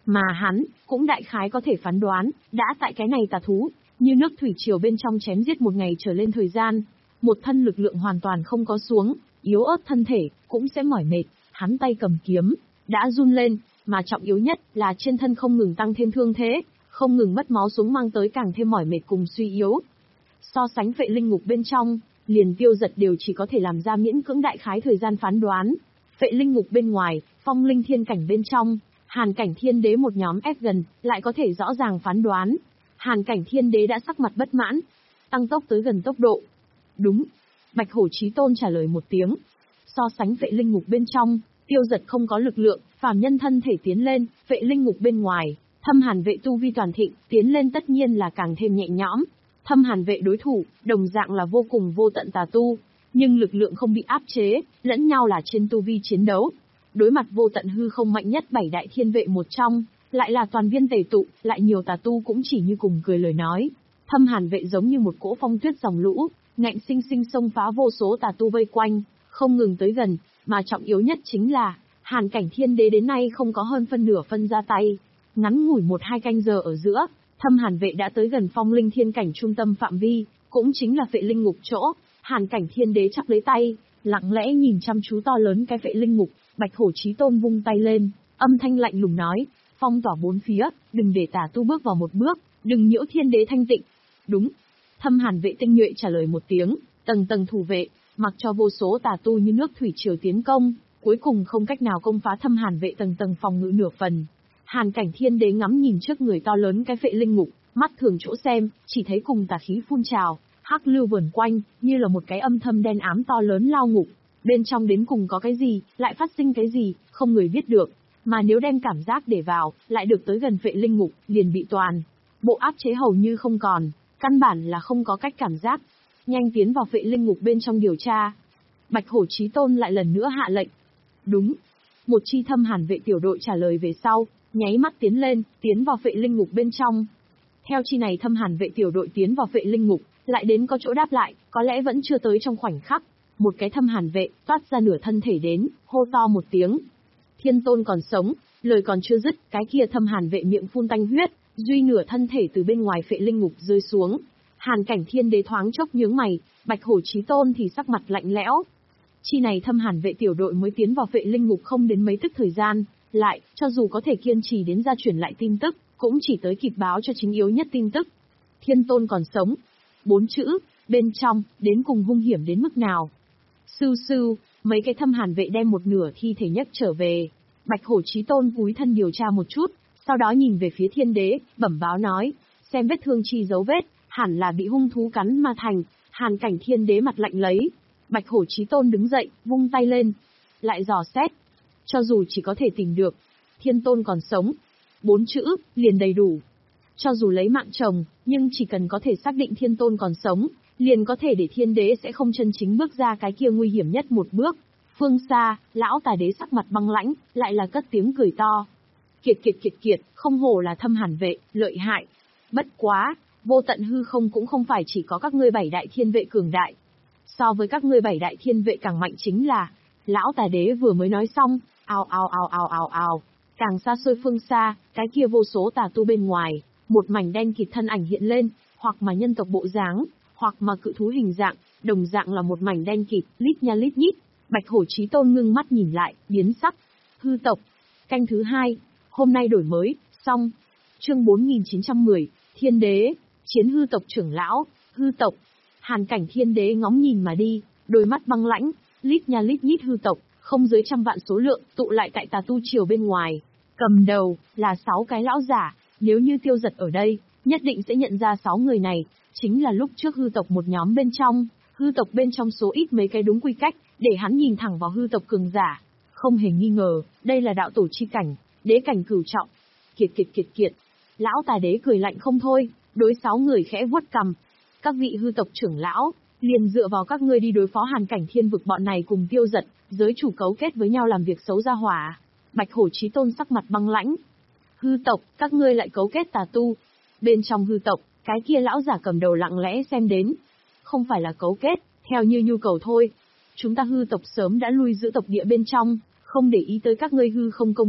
Mà hắn, cũng đại khái có thể phán đoán, đã tại cái này tà thú, như nước thủy triều bên trong chém giết một ngày trở lên thời gian. Một thân lực lượng hoàn toàn không có xuống, yếu ớt thân thể, cũng sẽ mỏi mệt, hắn tay cầm kiếm, đã run lên, mà trọng yếu nhất là trên thân không ngừng tăng thêm thương thế, không ngừng mất máu xuống mang tới càng thêm mỏi mệt cùng suy yếu. So sánh Phệ Linh Ngục bên trong, liền Tiêu Dật đều chỉ có thể làm ra miễn cưỡng đại khái thời gian phán đoán. Phệ Linh Ngục bên ngoài, Phong Linh Thiên Cảnh bên trong, Hàn Cảnh Thiên Đế một nhóm ép gần, lại có thể rõ ràng phán đoán. Hàn Cảnh Thiên Đế đã sắc mặt bất mãn, tăng tốc tới gần tốc độ. Đúng. Bạch Hổ Chí Tôn trả lời một tiếng. So sánh Phệ Linh Ngục bên trong, Tiêu Dật không có lực lượng, phàm nhân thân thể tiến lên, Phệ Linh Ngục bên ngoài, Thâm Hàn Vệ tu vi toàn thịnh, tiến lên tất nhiên là càng thêm nhẹ nhõm. Thâm Hàn Vệ đối thủ, đồng dạng là vô cùng vô tận tà tu, nhưng lực lượng không bị áp chế, lẫn nhau là trên tu vi chiến đấu. Đối mặt vô tận hư không mạnh nhất bảy đại thiên vệ một trong, lại là toàn viên tề tụ, lại nhiều tà tu cũng chỉ như cùng cười lời nói. Thâm Hàn Vệ giống như một cỗ phong tuyết dòng lũ, ngạnh sinh sinh xông phá vô số tà tu vây quanh, không ngừng tới gần, mà trọng yếu nhất chính là, Hàn Cảnh Thiên Đế đến nay không có hơn phân nửa phân ra tay. Ngắn ngủi một hai canh giờ ở giữa, Thâm Hàn Vệ đã tới gần Phong Linh Thiên Cảnh trung tâm phạm vi, cũng chính là Phệ Linh Ngục chỗ. Hàn Cảnh Thiên Đế chắp lấy tay, lặng lẽ nhìn chăm chú to lớn cái Phệ Linh Ngục. Bạch Hổ Chí Tôn vung tay lên, âm thanh lạnh lùng nói, phong tỏa bốn phía, đừng để tà tu bước vào một bước, đừng nhiễu thiên đế thanh tịnh. Đúng. Thâm Hàn Vệ tinh nhuệ trả lời một tiếng, tầng tầng thủ vệ, mặc cho vô số tà tu như nước thủy triều tiến công, cuối cùng không cách nào công phá Thâm Hàn Vệ tầng tầng phòng ngự nửa phần. Hàn Cảnh Thiên Đế ngắm nhìn trước người to lớn cái Phệ Linh Ngục, mắt thường chỗ xem, chỉ thấy cùng tà khí phun trào, hắc lưu vờn quanh, như là một cái âm thầm đen ám to lớn lao ngục. Bên trong đến cùng có cái gì, lại phát sinh cái gì, không người biết được. Mà nếu đem cảm giác để vào, lại được tới gần Phệ Linh Ngục, liền bị toàn bộ áp chế hầu như không còn, căn bản là không có cách cảm giác. Nhanh tiến vào Phệ Linh Ngục bên trong điều tra. Bạch Hổ Chí Tôn lại lần nữa hạ lệnh. Đúng. Một chi Thâm Hàn Vệ tiểu đội trả lời về sau, nháy mắt tiến lên, tiến vào Phệ Linh Ngục bên trong. Theo chi này Thâm Hàn Vệ tiểu đội tiến vào Phệ Linh Ngục, lại đến có chỗ đáp lại, có lẽ vẫn chưa tới trong khoảnh khắc. Một cái Thâm Hàn Vệ toát ra nửa thân thể đến, hô to một tiếng. Thiên Tôn còn sống, lời còn chưa dứt, cái kia Thâm Hàn Vệ miệng phun tanh huyết, duy nửa thân thể từ bên ngoài Phệ Linh Ngục rơi xuống. Hàn Cảnh Thiên Đế thoáng chốc nhướng mày, Bạch Hổ Chí Tôn thì sắc mặt lạnh lẽo. Chi này Thâm Hàn Vệ tiểu đội mới tiến vào Phệ Linh Ngục không đến mấy tức thời gian, lại, cho dù có thể kiên trì đến ra truyền lại tin tức, cũng chỉ tới kịp báo cho chính yếu nhất tin tức. Thiên Tôn còn sống. Bốn chữ, bên trong, đến cùng hung hiểm đến mức nào? Sưu sưu, mấy cái Thâm Hàn Vệ đem một nửa thi thể nhất trở về. Bạch Hổ Chí Tôn cúi thân điều tra một chút, sau đó nhìn về phía Thiên Đế, bẩm báo nói, xem vết thương chi dấu vết, hẳn là bị hung thú cắn mà thành. Hàn Cảnh Thiên Đế mặt lạnh lấy. Bạch Hổ Chí Tôn đứng dậy, vung tay lên, lại dò xét. Cho dù chỉ có thể tìm được, Thiên Tôn còn sống, bốn chữ, liền đầy đủ. Cho dù lấy mạng chồng, nhưng chỉ cần có thể xác định Thiên Tôn còn sống, liền có thể để Thiên Đế sẽ không chân chính bước ra cái kia nguy hiểm nhất một bước. Phương xa, lão Tà Đế sắc mặt băng lãnh, lại là cất tiếng cười to. Kiệt kiệt kiệt kiệt, không hổ là Thâm Hàn Vệ, lợi hại. Bất quá, vô tận hư không cũng không phải chỉ có các ngươi bảy đại thiên vệ cường đại. So với các ngươi bảy đại thiên vệ càng mạnh chính là, lão Tà Đế vừa mới nói xong, ào ào ào ào ào ào, càng xa xôi phương xa, cái kia vô số tà tu bên ngoài, một mảnh đen kịt thân ảnh hiện lên, hoặc mà nhân tộc bộ dáng, hoặc mà cự thú hình dạng, đồng dạng là một mảnh đen kịt, lít nha lít nhít. Bạch Hổ Chí Tôn ngưng mắt nhìn lại, biến sắc. Hư tộc. Canh thứ hai. Hôm nay đổi mới, xong. Chương bốn nghìn chín trăm mười, Thiên Đế, chiến hư tộc trưởng lão, hư tộc. Hàn Cảnh Thiên Đế ngóng nhìn mà đi, đôi mắt băng lãnh, lít nha lít nhít hư tộc, không dưới trăm vạn số lượng, tụ lại tại tà tu triều bên ngoài. Cầm đầu, là sáu cái lão giả, nếu như Tiêu Dật ở đây, nhất định sẽ nhận ra sáu người này, chính là lúc trước hư tộc một nhóm bên trong, hư tộc bên trong số ít mấy cái đúng quy cách, để hắn nhìn thẳng vào hư tộc cường giả. Không hề nghi ngờ, đây là đạo tổ chi cảnh, đế cảnh cửu trọng. Kiệt kiệt kiệt kiệt. Lão Tà Đế cười lạnh không thôi, đối sáu người khẽ vuốt cằm. Các vị hư tộc trưởng lão, liền dựa vào các ngươi đi đối phó Hàn Cảnh Thiên vực bọn này cùng Tiêu Dật, giới chủ cấu kết với nhau làm việc xấu ra hỏa. Bạch Hổ Chí Tôn sắc mặt băng lãnh. Hư tộc, các ngươi lại cấu kết tà tu. Bên trong hư tộc, cái kia lão giả cầm đầu lặng lẽ xem đến. Không phải là cấu kết, theo như nhu cầu thôi. Chúng ta hư tộc sớm đã lui giữ tộc địa bên trong, không để ý tới các ngươi hư không công việc,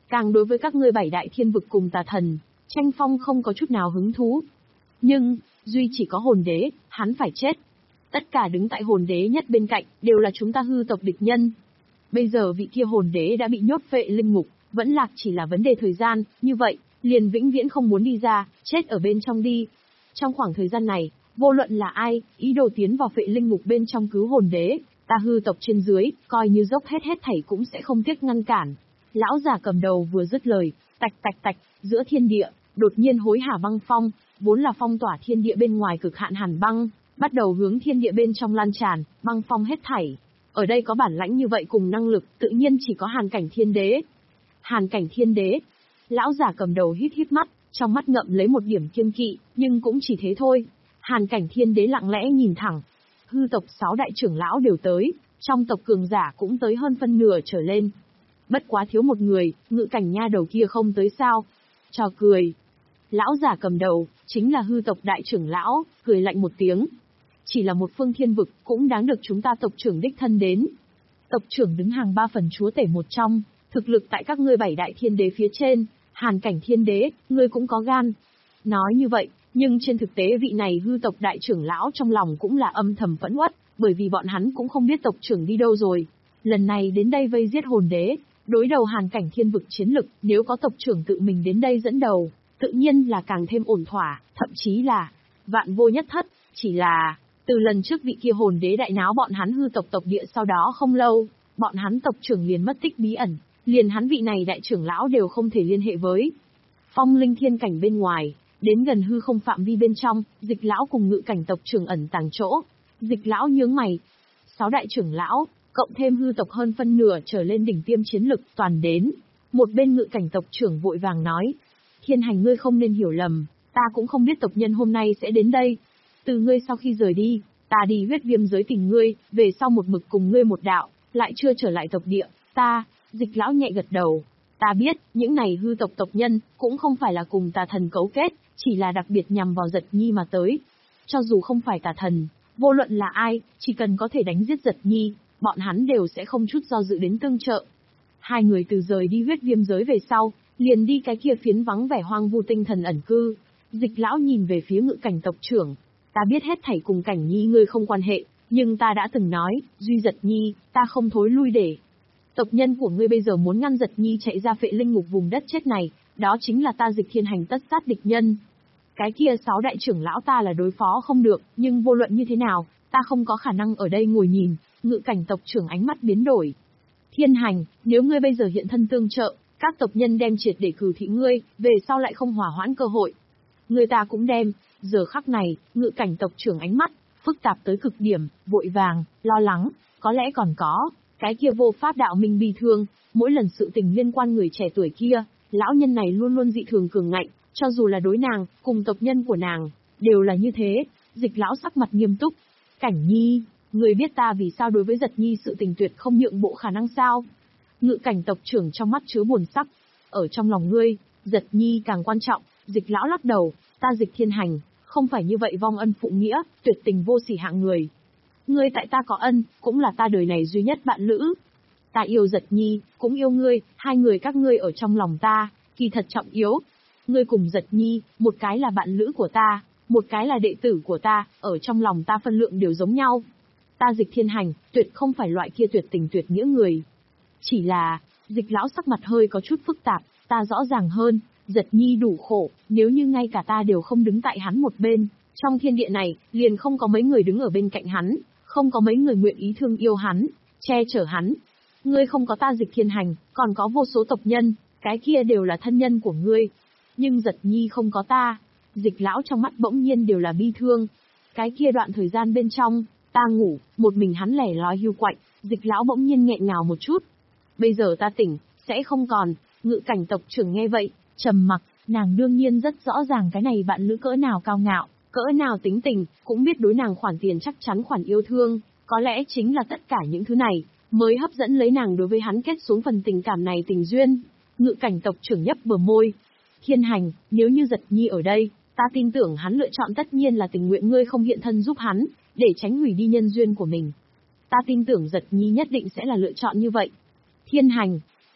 càng đối với các ngươi bảy đại thiên vực cùng tà thần, tranh phong không có chút nào hứng thú. Nhưng, duy chỉ có hồn đế, hắn phải chết. Tất cả đứng tại hồn đế nhất bên cạnh, đều là chúng ta hư tộc địch nhân. Bây giờ vị kia hồn đế đã bị nhốt phệ linh ngục, vẫn lạc chỉ là vấn đề thời gian, như vậy, liền vĩnh viễn không muốn đi ra, chết ở bên trong đi. Trong khoảng thời gian này, vô luận là ai, ý đồ tiến vào phệ linh ngục bên trong cứu hồn đế, ta hư tộc trên dưới, coi như dốc hết hết thảy cũng sẽ không tiếc ngăn cản. Lão già cầm đầu vừa dứt lời, tạch tạch tạch, giữa thiên địa, đột nhiên hối hả băng phong, vốn là phong tỏa thiên địa bên ngoài cực hạn hàn băng, bắt đầu hướng thiên địa bên trong lan tràn, băng phong hết thảy. Ở đây có bản lãnh như vậy cùng năng lực, tự nhiên chỉ có Hàn Cảnh Thiên Đế. Hàn Cảnh Thiên Đế. Lão giả cầm đầu hít hít mắt, trong mắt ngậm lấy một điểm kiêng kỵ, nhưng cũng chỉ thế thôi. Hàn Cảnh Thiên Đế lặng lẽ nhìn thẳng. Hư tộc sáu đại trưởng lão đều tới, trong tộc cường giả cũng tới hơn phân nửa trở lên. Bất quá thiếu một người, Ngự Cảnh nha đầu kia không tới sao? Trò cười. Lão giả cầm đầu, chính là hư tộc đại trưởng lão, cười lạnh một tiếng. Chỉ là một phương thiên vực, cũng đáng được chúng ta tộc trưởng đích thân đến. Tộc trưởng đứng hàng ba phần chúa tể một trong, thực lực tại các ngươi bảy đại thiên đế phía trên, Hàn Cảnh Thiên Đế, ngươi cũng có gan. Nói như vậy, nhưng trên thực tế vị này hư tộc đại trưởng lão trong lòng cũng là âm thầm phẫn uất, bởi vì bọn hắn cũng không biết tộc trưởng đi đâu rồi. Lần này đến đây vây giết hồn đế, đối đầu Hàn Cảnh thiên vực chiến lực, nếu có tộc trưởng tự mình đến đây dẫn đầu, tự nhiên là càng thêm ổn thỏa, thậm chí là vạn vô nhất thất, chỉ là từ lần trước vị kia hồn đế đại náo bọn hắn hư tộc tộc địa sau đó không lâu, bọn hắn tộc trưởng liền mất tích bí ẩn, liền hắn vị này đại trưởng lão đều không thể liên hệ với. Phong linh thiên cảnh bên ngoài, đến gần hư không phạm vi bên trong, Dịch lão cùng Ngự Cảnh tộc trưởng ẩn tàng chỗ. Dịch lão nhướng mày. Sáu đại trưởng lão, cộng thêm hư tộc hơn phân nửa trở lên đỉnh tiêm chiến lực toàn đến. Một bên Ngự Cảnh tộc trưởng vội vàng nói. Thiên Hành ngươi không nên hiểu lầm, ta cũng không biết tộc nhân hôm nay sẽ đến đây. Từ ngươi sau khi rời đi, ta đi huyết viêm giới tìm ngươi, về sau một mực cùng ngươi một đạo, lại chưa trở lại tộc địa, ta, Dịch lão nhẹ gật đầu. Ta biết, những này hư tộc tộc nhân, cũng không phải là cùng tà thần cấu kết, chỉ là đặc biệt nhằm vào Giật Nhi mà tới. Cho dù không phải tà thần, vô luận là ai, chỉ cần có thể đánh giết Giật Nhi, bọn hắn đều sẽ không chút do dự đến tương trợ. Hai người từ rời đi huyết viêm giới về sau, liền đi cái kia phiến vắng vẻ hoang vu tinh thần ẩn cư. Dịch lão nhìn về phía Ngự Cảnh tộc trưởng. Ta biết hết thảy cùng Cảnh Nhi ngươi không quan hệ, nhưng ta đã từng nói, duy Giật Nhi, ta không thối lui để. Tộc nhân của ngươi bây giờ muốn ngăn Giật Nhi chạy ra phệ linh ngục vùng đất chết này, đó chính là ta Dịch Thiên Hành tất sát địch nhân. Cái kia sáu đại trưởng lão ta là đối phó không được, nhưng vô luận như thế nào, ta không có khả năng ở đây ngồi nhìn. Ngự Cảnh tộc trưởng ánh mắt biến đổi. Thiên Hành, nếu ngươi bây giờ hiện thân tương trợ, các tộc nhân đem triệt để cử thị ngươi, về sau lại không hỏa hoãn cơ hội. Người ta cũng đem, giờ khắc này, Ngự Cảnh tộc trưởng ánh mắt, phức tạp tới cực điểm, vội vàng, lo lắng, có lẽ còn có, cái kia vô pháp đạo minh bi thương, mỗi lần sự tình liên quan người trẻ tuổi kia, lão nhân này luôn luôn dị thường cường ngạnh, cho dù là đối nàng, cùng tộc nhân của nàng, đều là như thế. Dịch lão sắc mặt nghiêm túc. Cảnh Nhi, người biết ta vì sao đối với Giật Nhi sự tình tuyệt không nhượng bộ khả năng sao? Ngự Cảnh tộc trưởng trong mắt chứa buồn sắc. Ở trong lòng ngươi, Giật Nhi càng quan trọng. Dịch lão lắc đầu, ta Dịch Thiên Hành, không phải như vậy vong ân phụ nghĩa, tuyệt tình vô sỉ hạng người. Ngươi tại ta có ân, cũng là ta đời này duy nhất bạn lữ. Ta yêu Giật Nhi, cũng yêu ngươi, hai người các ngươi ở trong lòng ta, kỳ thật trọng yếu. Ngươi cùng Giật Nhi, một cái là bạn lữ của ta, một cái là đệ tử của ta, ở trong lòng ta phân lượng đều giống nhau. Ta Dịch Thiên Hành, tuyệt không phải loại kia tuyệt tình tuyệt nghĩa người. Chỉ là, Dịch lão sắc mặt hơi có chút phức tạp, ta rõ ràng hơn, Giật Nhi đủ khổ, nếu như ngay cả ta đều không đứng tại hắn một bên, trong thiên địa này, liền không có mấy người đứng ở bên cạnh hắn, không có mấy người nguyện ý thương yêu hắn, che chở hắn. Ngươi không có ta Dịch Thiên Hành, còn có vô số tộc nhân, cái kia đều là thân nhân của ngươi. Nhưng Giật Nhi không có ta. Dịch lão trong mắt bỗng nhiên đều là bi thương. Cái kia đoạn thời gian bên trong, ta ngủ, một mình hắn lẻ loi hưu quạnh, Dịch lão bỗng nhiên nghẹn ngào một chút. Bây giờ ta tỉnh, sẽ không còn. Ngự Cảnh tộc trưởng nghe vậy, trầm mặc, nàng đương nhiên rất rõ ràng cái này bạn lữ cỡ nào cao ngạo, cỡ nào tính tình, cũng biết đối nàng khoản tiền chắc chắn khoản yêu thương, có lẽ chính là tất cả những thứ này, mới hấp dẫn lấy nàng đối với hắn kết xuống phần tình cảm này tình duyên. Ngự Cảnh tộc trưởng nhấp bờ môi. Thiên Hành, nếu như Giật Nhi ở đây, ta tin tưởng hắn lựa chọn tất nhiên là tình nguyện ngươi không hiện thân giúp hắn, để tránh hủy đi nhân duyên của mình. Ta tin tưởng Giật Nhi nhất định sẽ là lựa chọn như vậy. Thiên Hành.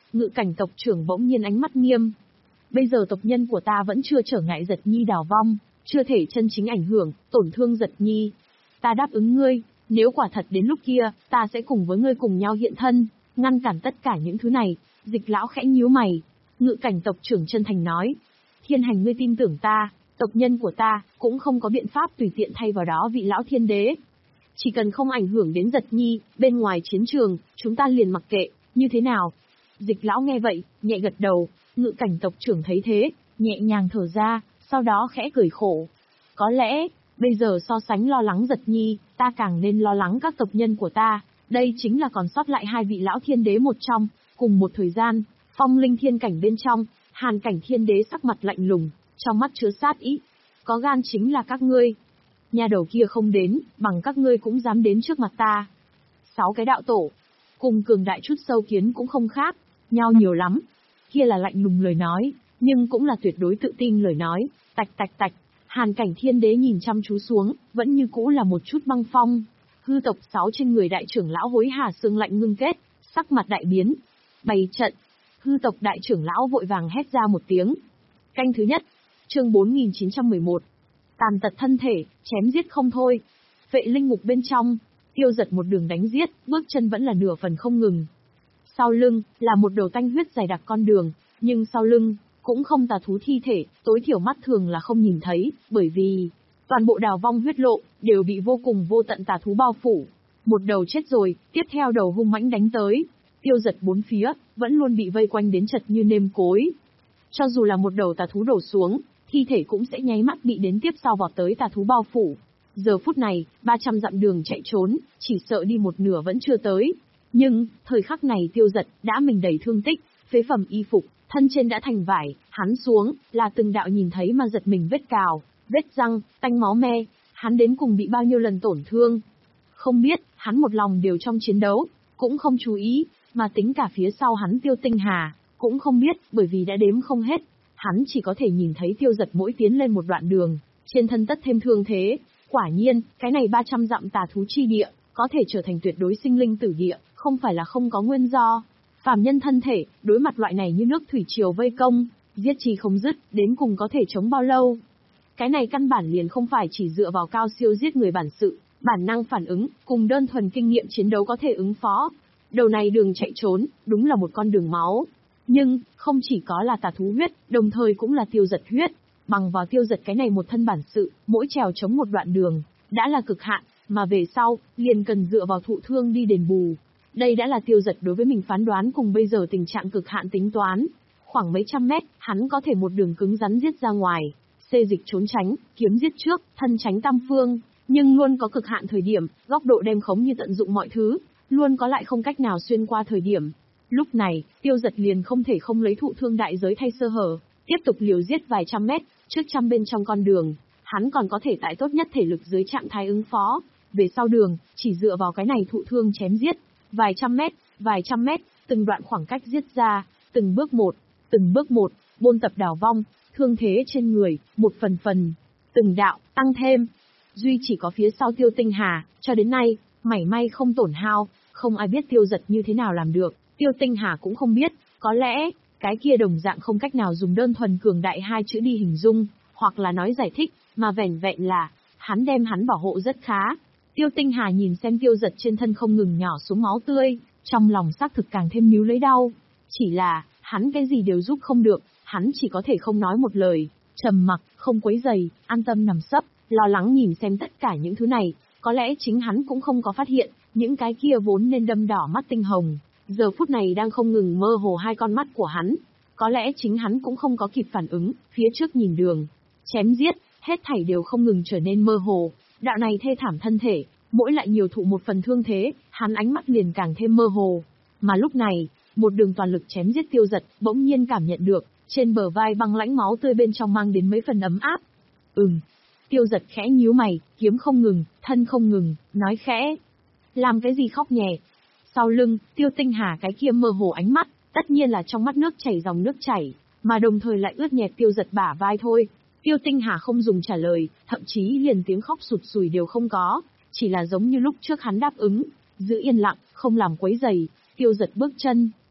Ngự cảnh tộc trưởng bỗng nhiên ánh mắt nghiêm. Bây giờ tộc nhân của ta vẫn chưa trở ngại Giật Nhi đào vong, chưa thể chân chính ảnh hưởng, tổn thương Giật Nhi. Ta đáp ứng ngươi, nếu quả thật đến lúc kia, ta sẽ cùng với ngươi cùng nhau hiện thân, ngăn cản tất cả những thứ này. Dịch lão khẽ nhíu mày. Ngự cảnh tộc trưởng chân thành nói. Thiên Hành, ngươi tin tưởng ta, tộc nhân của ta cũng không có biện pháp tùy tiện thay vào đó vị lão thiên đế. Chỉ cần không ảnh hưởng đến Giật Nhi, bên ngoài chiến trường, chúng ta liền mặc kệ, như thế nào? Dịch lão nghe vậy, nhẹ gật đầu. Ngự cảnh tộc trưởng thấy thế, nhẹ nhàng thở ra, sau đó khẽ cười khổ. Có lẽ, bây giờ so sánh lo lắng Giật Nhi, ta càng nên lo lắng các tộc nhân của ta. Đây chính là còn sót lại hai vị lão thiên đế một trong, cùng một thời gian, phong linh thiên cảnh bên trong, Hàn cảnh thiên đế sắc mặt lạnh lùng, trong mắt chứa sát ý. Có gan chính là các ngươi. Nhà đầu kia không đến, bằng các ngươi cũng dám đến trước mặt ta. Sáu cái đạo tổ, cùng cường đại chút sâu kiến cũng không khác, nhau nhiều lắm. Kia là lạnh lùng lời nói, nhưng cũng là tuyệt đối tự tin lời nói. Tạch tạch tạch, Hàn cảnh thiên đế nhìn chăm chú xuống, vẫn như cũ là một chút băng phong. Hư tộc sáu trên người đại trưởng lão Hối Hà xương lạnh ngưng kết, sắc mặt đại biến. Bày trận. Hư tộc đại trưởng lão vội vàng hét ra một tiếng. Canh thứ nhất, chương bốn nghìn chín trăm mười một. Tàn tật thân thể, chém giết không thôi. Vệ linh ngục bên trong, Tiêu Giật một đường đánh giết, bước chân vẫn là nửa phần không ngừng. Sau lưng, là một đầu tanh huyết dày đặc con đường, nhưng sau lưng, cũng không tà thú thi thể, tối thiểu mắt thường là không nhìn thấy, bởi vì, toàn bộ đào vong huyết lộ, đều bị vô cùng vô tận tà thú bao phủ. Một đầu chết rồi, tiếp theo đầu hung mãnh đánh tới. Tiêu Giật bốn phía, vẫn luôn bị vây quanh đến chật như nêm cối. Cho dù là một đầu tà thú đổ xuống, thi thể cũng sẽ nháy mắt bị đến tiếp sau vọt tới tà thú bao phủ. Giờ phút này, ba trăm dặm đường chạy trốn, chỉ sợ đi một nửa vẫn chưa tới. Nhưng, thời khắc này Tiêu Giật đã mình đầy thương tích, phế phẩm y phục, thân trên đã thành vải, hắn xuống, là từng đạo nhìn thấy mà giật mình vết cào, vết răng, tanh máu me, hắn đến cùng bị bao nhiêu lần tổn thương. Không biết, hắn một lòng đều trong chiến đấu, cũng không chú ý, mà tính cả phía sau hắn Tiêu Tinh Hà, cũng không biết, bởi vì đã đếm không hết. Hắn chỉ có thể nhìn thấy Tiêu Giật mỗi tiến lên một đoạn đường, trên thân tất thêm thương thế. Quả nhiên, cái này ba trăm dặm tà thú chi địa, có thể trở thành tuyệt đối sinh linh tử địa, không phải là không có nguyên do. Phàm nhân thân thể, đối mặt loại này như nước thủy triều vây công, giết chi không dứt, đến cùng có thể chống bao lâu. Cái này căn bản liền không phải chỉ dựa vào cao siêu giết người bản sự, bản năng phản ứng, cùng đơn thuần kinh nghiệm chiến đấu có thể ứng phó. Đầu này đường chạy trốn, đúng là một con đường máu. Nhưng, không chỉ có là tà thú huyết, đồng thời cũng là Tiêu Giật huyết. Bằng vào Tiêu Giật cái này một thân bản sự, mỗi trèo chống một đoạn đường, đã là cực hạn, mà về sau, liền cần dựa vào thụ thương đi đền bù. Đây đã là Tiêu Giật đối với mình phán đoán cùng bây giờ tình trạng cực hạn tính toán. Khoảng mấy trăm mét, hắn có thể một đường cứng rắn giết ra ngoài, xê dịch trốn tránh, kiếm giết trước, thân tránh tam phương, nhưng luôn có cực hạn thời điểm, góc độ đem khống như tận dụng mọi thứ, luôn có lại không cách nào xuyên qua thời điểm. Lúc này, Tiêu Giật liền không thể không lấy thụ thương đại giới thay sơ hở, tiếp tục liều giết vài trăm mét, trước trăm bên trong con đường, hắn còn có thể tại tốt nhất thể lực dưới trạng thái ứng phó. Về sau đường, chỉ dựa vào cái này thụ thương chém giết, vài trăm mét, vài trăm mét, từng đoạn khoảng cách giết ra, từng bước một, từng bước một, bôn tập đào vong, thương thế trên người, một phần phần, từng đạo, tăng thêm. Duy chỉ có phía sau Tiêu Tinh Hà, cho đến nay, mảy may không tổn hao, không ai biết Tiêu Giật như thế nào làm được, Tiêu Tinh Hà cũng không biết, có lẽ, cái kia đồng dạng không cách nào dùng đơn thuần cường đại hai chữ đi hình dung, hoặc là nói giải thích, mà vẻn vẹn là, hắn đem hắn bảo hộ rất khá. Tiêu Tinh Hà nhìn xem Tiêu Giật trên thân không ngừng nhỏ xuống máu tươi, trong lòng xác thực càng thêm níu lấy đau. Chỉ là, hắn cái gì đều giúp không được, hắn chỉ có thể không nói một lời, trầm mặc, không quấy rầy, an tâm nằm sấp, lo lắng nhìn xem tất cả những thứ này. Có lẽ chính hắn cũng không có phát hiện, những cái kia vốn nên đâm đỏ mắt tinh hồng, giờ phút này đang không ngừng mơ hồ hai con mắt của hắn. Có lẽ chính hắn cũng không có kịp phản ứng, phía trước nhìn đường, chém giết, hết thảy đều không ngừng trở nên mơ hồ. Đạo này thê thảm thân thể, mỗi lại nhiều thụ một phần thương thế, hắn ánh mắt liền càng thêm mơ hồ. Mà lúc này, một đường toàn lực chém giết Tiêu Giật, bỗng nhiên cảm nhận được, trên bờ vai băng lãnh máu tươi bên trong mang đến mấy phần ấm áp. Ừm. Tiêu Giật khẽ nhíu mày, kiếm không ngừng, thân không ngừng, nói khẽ. Làm cái gì khóc nhè? Sau lưng, Tiêu Tinh Hà cái kia mơ hồ ánh mắt, tất nhiên là trong mắt nước chảy dòng nước chảy, mà đồng thời lại ướt nhẹp Tiêu Giật bả vai thôi. Tiêu Tinh Hà không dùng trả lời, thậm chí liền tiếng khóc sụt sùi đều không có, chỉ là giống như lúc trước hắn đáp ứng, giữ yên lặng, không làm quấy rầy. Tiêu Giật bước chân,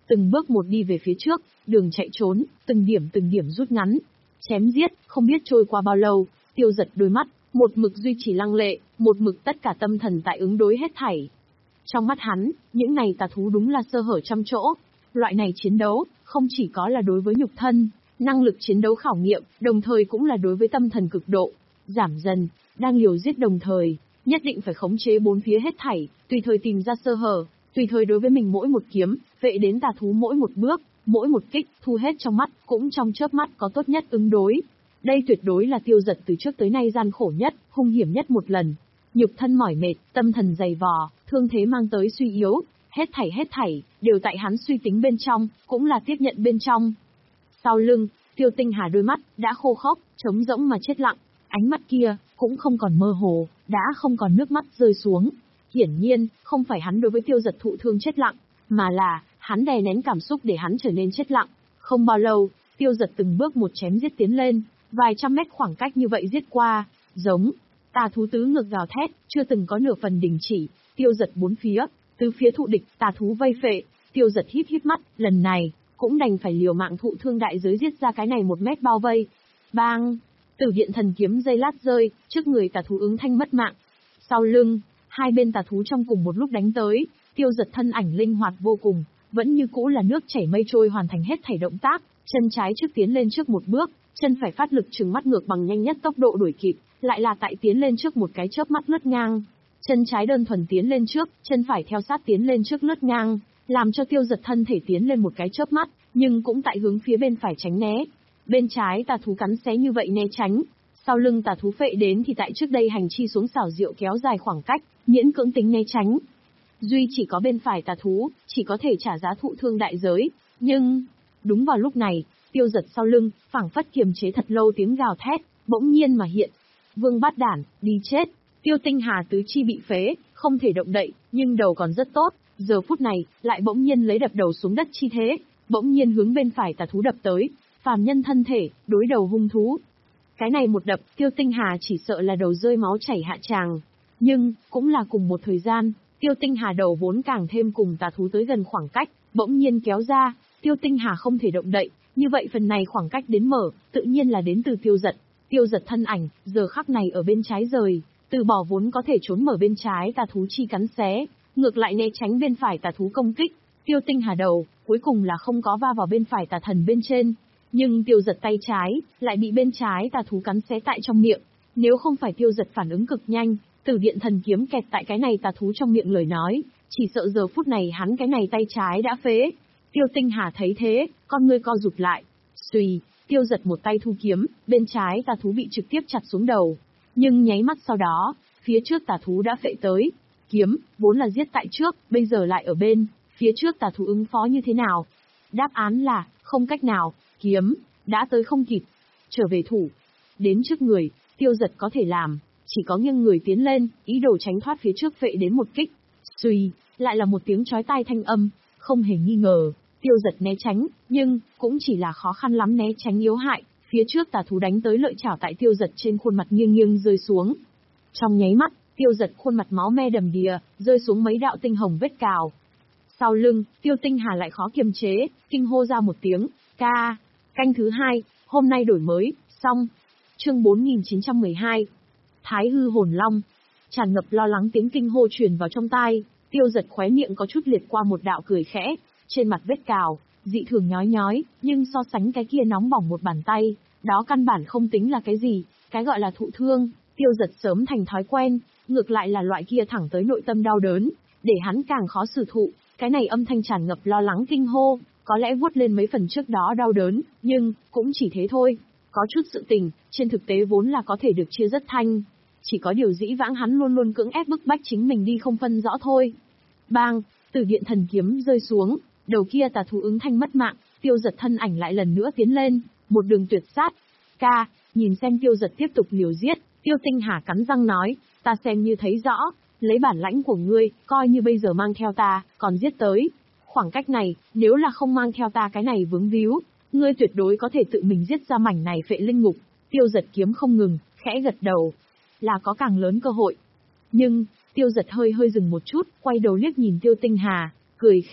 từng bước một đi về phía trước, đường chạy trốn, từng điểm từng điểm rút ngắn. Chém giết, không biết trôi qua bao lâu, Tiêu Dật đôi mắt, một mực duy trì lăng lệ, một mực tất cả tâm thần tại ứng đối hết thảy. Trong mắt hắn, những này tà thú đúng là sơ hở trăm chỗ. Loại này chiến đấu, không chỉ có là đối với nhục thân, năng lực chiến đấu khảo nghiệm, đồng thời cũng là đối với tâm thần cực độ. Giảm dần, đang liều giết đồng thời, nhất định phải khống chế bốn phía hết thảy, tùy thời tìm ra sơ hở, tùy thời đối với mình mỗi một kiếm, vệ đến tà thú mỗi một bước, mỗi một kích, thu hết trong mắt, cũng trong chớp mắt có tốt nhất ứng đối. Đây tuyệt đối là Tiêu Dật từ trước tới nay gian khổ nhất, hung hiểm nhất một lần. Nhục thân mỏi mệt, tâm thần dày vò, thương thế mang tới suy yếu, hết thảy hết thảy, đều tại hắn suy tính bên trong, cũng là tiếp nhận bên trong. Sau lưng, Tiêu Tinh Hà đôi mắt, đã khô khốc, trống rỗng mà chết lặng, ánh mắt kia, cũng không còn mơ hồ, đã không còn nước mắt rơi xuống. Hiển nhiên, không phải hắn đối với Tiêu Dật thụ thương chết lặng, mà là, hắn đè nén cảm xúc để hắn trở nên chết lặng. Không bao lâu, Tiêu Dật từng bước một chém giết tiến lên, vài trăm mét khoảng cách như vậy giết qua, giống tà thú tứ ngược gào thét, chưa từng có nửa phần đình chỉ. Tiêu Dật bốn phía, từ phía thụ địch, tà thú vây phệ. Tiêu Dật híp híp mắt, lần này cũng đành phải liều mạng thụ thương đại giới giết ra cái này một mét bao vây. Bang! Tử điện thần kiếm dây lát rơi, trước người tà thú ứng thanh mất mạng. Sau lưng, hai bên tà thú trong cùng một lúc đánh tới. Tiêu Dật thân ảnh linh hoạt vô cùng, vẫn như cũ là nước chảy mây trôi hoàn thành hết thảy động tác, chân trái trước tiến lên trước một bước, chân phải phát lực trừng mắt ngược bằng nhanh nhất tốc độ đuổi kịp, lại là tại tiến lên trước một cái chớp mắt lướt ngang. Chân trái đơn thuần tiến lên trước, chân phải theo sát tiến lên trước lướt ngang, làm cho Tiêu Dật thân thể tiến lên một cái chớp mắt, nhưng cũng tại hướng phía bên phải tránh né. Bên trái tà thú cắn xé như vậy né tránh, sau lưng tà thú phệ đến thì tại trước đây hành chi xuống xảo diệu kéo dài khoảng cách, miễn cưỡng tính né tránh. Duy chỉ có bên phải tà thú, chỉ có thể trả giá thụ thương đại giới, nhưng... Đúng vào lúc này, Tiêu Dật sau lưng, phảng phất kiềm chế thật lâu tiếng gào thét, bỗng nhiên mà hiện. Vương Bát Đản, đi chết! Tiêu Tinh Hà tứ chi bị phế, không thể động đậy, nhưng đầu còn rất tốt, giờ phút này, lại bỗng nhiên lấy đập đầu xuống đất chi thế, bỗng nhiên hướng bên phải tà thú đập tới, phàm nhân thân thể, đối đầu hung thú. Cái này một đập, Tiêu Tinh Hà chỉ sợ là đầu rơi máu chảy hạ tràng. Nhưng, cũng là cùng một thời gian, Tiêu Tinh Hà đầu vốn càng thêm cùng tà thú tới gần khoảng cách, bỗng nhiên kéo ra, Tiêu Tinh Hà không thể động đậy, như vậy phần này khoảng cách đến mở, tự nhiên là đến từ Tiêu Dật. Tiêu Dật thân ảnh, giờ khắc này ở bên trái rời, từ bỏ vốn có thể trốn mở bên trái tà thú chi cắn xé, ngược lại né tránh bên phải tà thú công kích. Tiêu Tinh Hà đầu, cuối cùng là không có va vào bên phải tà thần bên trên, nhưng Tiêu Dật tay trái, lại bị bên trái tà thú cắn xé tại trong miệng. Nếu không phải Tiêu Dật phản ứng cực nhanh, Tử điện thần kiếm kẹt tại cái này tà thú trong miệng lời nói, chỉ sợ giờ phút này hắn cái này tay trái đã phế. Tiêu Tinh Hà thấy thế, con ngươi co rụt lại. Xùy, Tiêu Dật một tay thu kiếm, bên trái tà thú bị trực tiếp chặt xuống đầu. Nhưng nháy mắt sau đó, phía trước tà thú đã phệ tới. Kiếm, vốn là giết tại trước, bây giờ lại ở bên, phía trước tà thú ứng phó như thế nào? Đáp án là, không cách nào, kiếm, đã tới không kịp. Trở về thủ. Đến trước người, Tiêu Dật có thể làm, chỉ có nghiêng người tiến lên, ý đồ tránh thoát phía trước phệ đến một kích. Xùy, lại là một tiếng chói tai thanh âm, không hề nghi ngờ. Tiêu Dật né tránh, nhưng, cũng chỉ là khó khăn lắm né tránh yếu hại, phía trước tà thú đánh tới lợi chảo tại Tiêu Dật trên khuôn mặt nghiêng nghiêng rơi xuống. Trong nháy mắt, Tiêu Dật khuôn mặt máu me đầm đìa, rơi xuống mấy đạo tinh hồng vết cào. Sau lưng, Tiêu Tinh Hà lại khó kiềm chế, kinh hô ra một tiếng, ca, canh thứ hai, hôm nay đổi mới, xong. Chương bốn nghìn chín trăm mười hai. Thái hư hồn long. Tràn ngập lo lắng tiếng kinh hô truyền vào trong tai, Tiêu Dật khóe miệng có chút liệt qua một đạo cười khẽ. Trên mặt vết cào, dị thường nhói nhói, nhưng so sánh cái kia nóng bỏng một bàn tay, đó căn bản không tính là cái gì, cái gọi là thụ thương, Tiêu Dật sớm thành thói quen, ngược lại là loại kia thẳng tới nội tâm đau đớn, để hắn càng khó xử thụ, cái này âm thanh tràn ngập lo lắng kinh hô, có lẽ vuốt lên mấy phần trước đó đau đớn, nhưng, cũng chỉ thế thôi, có chút sự tình, trên thực tế vốn là có thể được chia rất thanh, chỉ có điều dĩ vãng hắn luôn luôn cưỡng ép bức bách chính mình đi không phân rõ thôi. Bang, Tử điện thần kiếm rơi xuống. Đầu kia tà thú ứng thanh mất mạng, Tiêu Dật thân ảnh lại lần nữa tiến lên, một đường tuyệt sát. Ca, nhìn xem Tiêu Dật tiếp tục liều giết, Tiêu Tinh Hà cắn răng nói, ta xem như thấy rõ, lấy bản lãnh của ngươi, coi như bây giờ mang theo ta, còn giết tới. Khoảng cách này, nếu là không mang theo ta cái này vướng víu, ngươi tuyệt đối có thể tự mình giết ra mảnh này phệ linh ngục. Tiêu Dật kiếm không ngừng, khẽ gật đầu, là có càng lớn cơ hội. Nhưng, Tiêu Dật hơi hơi dừng một chút, quay đầu liếc nhìn Tiêu Tinh Hà, cười khẽ,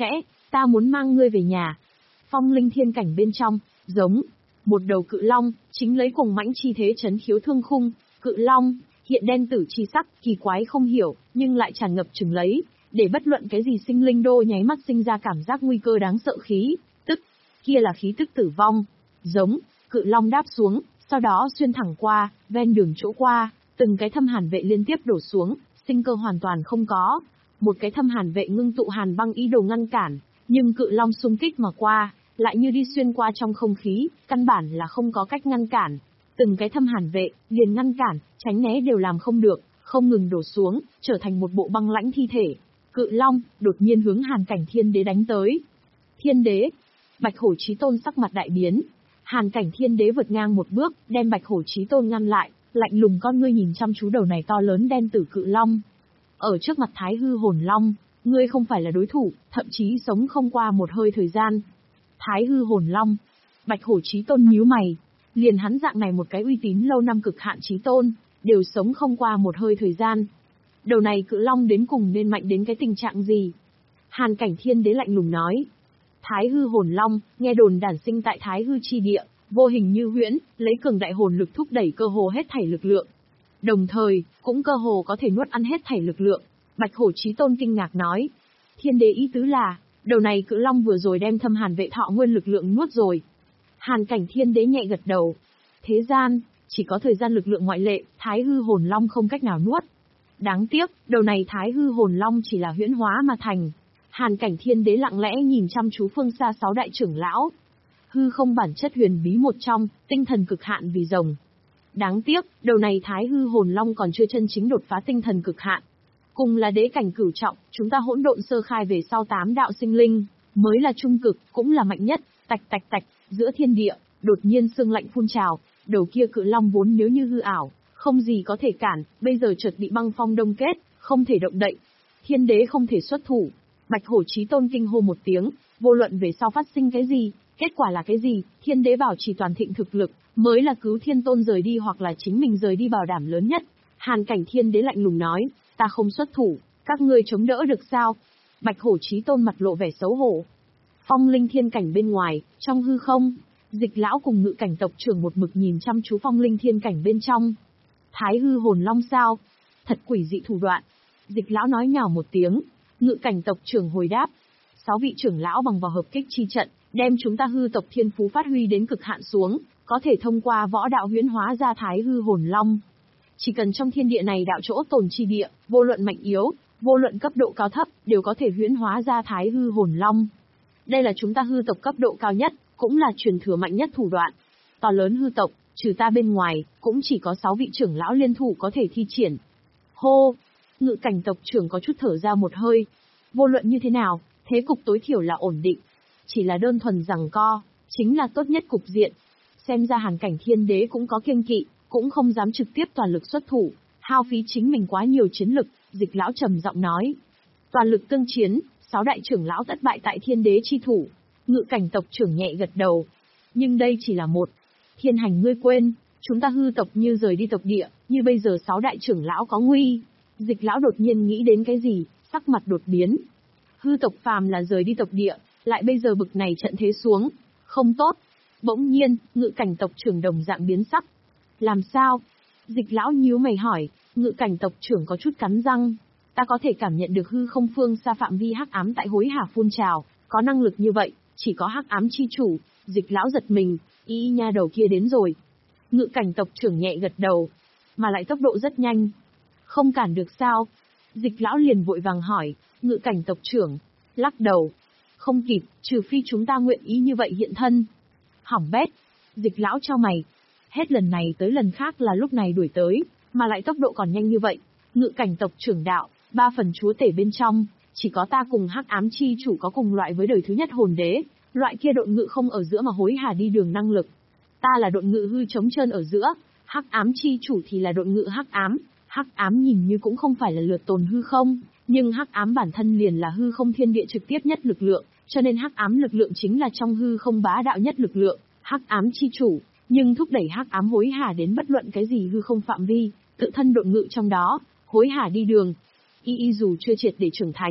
ta muốn mang ngươi về nhà. Phong linh thiên cảnh bên trong, giống một đầu cự long, chính lấy cùng mãnh chi thế chấn khiếu thương khung, cự long hiện đen tử chi sắc, kỳ quái không hiểu, nhưng lại tràn ngập chừng lấy, để bất luận cái gì sinh linh đô nháy mắt sinh ra cảm giác nguy cơ đáng sợ khí, tức kia là khí tức tử vong. Giống cự long đáp xuống, sau đó xuyên thẳng qua, ven đường chỗ qua, từng cái thâm hàn vệ liên tiếp đổ xuống, sinh cơ hoàn toàn không có. Một cái thâm hàn vệ ngưng tụ hàn băng ý đồ ngăn cản, nhưng cự long xung kích mà qua, lại như đi xuyên qua trong không khí, căn bản là không có cách ngăn cản. Từng cái thâm hàn vệ, liền ngăn cản, tránh né đều làm không được, không ngừng đổ xuống, trở thành một bộ băng lãnh thi thể. Cự long, đột nhiên hướng Hàn Cảnh Thiên Đế đánh tới. Thiên Đế, Bạch Hổ Chí Tôn sắc mặt đại biến. Hàn Cảnh Thiên Đế vượt ngang một bước, đem Bạch Hổ Chí Tôn ngăn lại, lạnh lùng con ngươi nhìn chăm chú đầu này to lớn đen tử cự long. Ở trước mặt Thái Hư Hồn Long, ngươi không phải là đối thủ, thậm chí sống không qua một hơi thời gian. Thái Hư Hồn Long, Bạch Hổ Chí Tôn nhíu mày, liền hắn dạng này một cái uy tín lâu năm cực hạn chí tôn, đều sống không qua một hơi thời gian. Đầu này cự long đến cùng nên mạnh đến cái tình trạng gì? Hàn Cảnh Thiên Đế lạnh lùng nói. Thái Hư Hồn Long, nghe đồn đản sinh tại Thái Hư chi địa, vô hình như huyễn, lấy cường đại hồn lực thúc đẩy cơ hồ hết thảy lực lượng. Đồng thời, cũng cơ hồ có thể nuốt ăn hết thảy lực lượng. Bạch Hổ Chí Tôn kinh ngạc nói. Thiên Đế ý tứ là, đầu này cự long vừa rồi đem thâm hàn vệ thọ nguyên lực lượng nuốt rồi. Hàn Cảnh Thiên Đế nhẹ gật đầu. Thế gian, chỉ có thời gian lực lượng ngoại lệ, Thái Hư Hồn Long không cách nào nuốt. Đáng tiếc, đầu này Thái Hư Hồn Long chỉ là huyễn hóa mà thành. Hàn Cảnh Thiên Đế lặng lẽ nhìn chăm chú phương xa sáu đại trưởng lão. Hư không bản chất huyền bí một trong, tinh thần cực hạn vì rồng. Đáng tiếc, đầu này Thái Hư Hồn Long còn chưa chân chính đột phá tinh thần cực hạn. Cùng là đế cảnh cửu trọng, chúng ta hỗn độn sơ khai về sau tám đạo sinh linh, mới là trung cực, cũng là mạnh nhất. Tạch tạch tạch, giữa thiên địa, đột nhiên sương lạnh phun trào, đầu kia cự long vốn nếu như hư ảo, không gì có thể cản, bây giờ chợt bị băng phong đông kết, không thể động đậy. Thiên Đế không thể xuất thủ. Bạch Hổ Chí Tôn kinh hô một tiếng, vô luận về sau phát sinh cái gì, kết quả là cái gì, Thiên Đế bảo trì toàn thịnh thực lực, mới là cứu Thiên Tôn rời đi hoặc là chính mình rời đi bảo đảm lớn nhất. Hàn Cảnh Thiên Đế lạnh lùng nói, ta không xuất thủ, các ngươi chống đỡ được sao? Bạch Hổ Chí Tôn mặt lộ vẻ xấu hổ. Phong linh thiên cảnh bên ngoài, trong hư không, Dịch lão cùng Ngự Cảnh tộc trưởng một mực nhìn chăm chú phong linh thiên cảnh bên trong. Thái Hư Hồn Long sao? Thật quỷ dị thủ đoạn. Dịch lão nói nhào một tiếng, Ngự Cảnh tộc trưởng hồi đáp. Sáu vị trưởng lão bằng vào hợp kích chi trận, đem chúng ta hư tộc thiên phú phát huy đến cực hạn xuống, có thể thông qua võ đạo huyễn hóa ra Thái Hư Hồn Long. Chỉ cần trong thiên địa này đạo chỗ tồn chi địa, vô luận mạnh yếu, vô luận cấp độ cao thấp, đều có thể huyễn hóa ra Thái Hư Hồn Long. Đây là chúng ta hư tộc cấp độ cao nhất, cũng là truyền thừa mạnh nhất thủ đoạn. To lớn hư tộc, trừ ta bên ngoài, cũng chỉ có sáu vị trưởng lão liên thủ có thể thi triển. Hô! Ngự Cảnh tộc trưởng có chút thở ra một hơi. Vô luận như thế nào, thế cục tối thiểu là ổn định. Chỉ là đơn thuần giằng co, chính là tốt nhất cục diện. Xem ra Hàn Cảnh Thiên Đế cũng có kiêng kỵ, cũng không dám trực tiếp toàn lực xuất thủ, hao phí chính mình quá nhiều chiến lực. Dịch lão trầm giọng nói. Toàn lực tương chiến, sáu đại trưởng lão tất bại tại Thiên Đế chi thủ. Ngự Cảnh tộc trưởng nhẹ gật đầu. Nhưng đây chỉ là một. Thiên Hành ngươi quên, chúng ta hư tộc như rời đi tộc địa, như bây giờ sáu đại trưởng lão có nguy. Dịch lão đột nhiên nghĩ đến cái gì, sắc mặt đột biến. Hư tộc phàm là rời đi tộc địa, lại bây giờ bực này trận thế xuống, không tốt. Bỗng nhiên, Ngự Cảnh tộc trưởng đồng dạng biến sắc. Làm sao? Dịch lão nhíu mày hỏi. Ngự Cảnh tộc trưởng có chút cắn răng. Ta có thể cảm nhận được hư không phương xa phạm vi hắc ám tại hối hả phun trào, có năng lực như vậy, chỉ có hắc ám chi chủ. Dịch lão giật mình, y nha đầu kia đến rồi. Ngự Cảnh tộc trưởng nhẹ gật đầu, mà lại tốc độ rất nhanh. Không cản được sao? Dịch lão liền vội vàng hỏi. Ngự Cảnh tộc trưởng lắc đầu, không kịp, trừ phi chúng ta nguyện ý như vậy hiện thân. Hỏng bét. Dịch lão chau mày. Hết lần này tới lần khác là lúc này đuổi tới, mà lại tốc độ còn nhanh như vậy. Ngự Cảnh tộc trưởng đạo, ba phần chúa tể bên trong, chỉ có ta cùng hắc ám chi chủ có cùng loại với đời thứ nhất hồn đế, loại kia độn ngự không ở giữa mà hối hả đi đường năng lực. Ta là độn ngự hư trống trơn ở giữa, hắc ám chi chủ thì là độn ngự hắc ám. Hắc ám nhìn như cũng không phải là lượt tồn hư không, nhưng hắc ám bản thân liền là hư không thiên địa trực tiếp nhất lực lượng, cho nên hắc ám lực lượng chính là trong hư không bá đạo nhất lực lượng, hắc ám chi chủ, nhưng thúc đẩy hắc ám hối hả đến bất luận cái gì hư không phạm vi, tự thân độn ngự trong đó, hối hả đi đường. Y y dù chưa triệt để trưởng thành,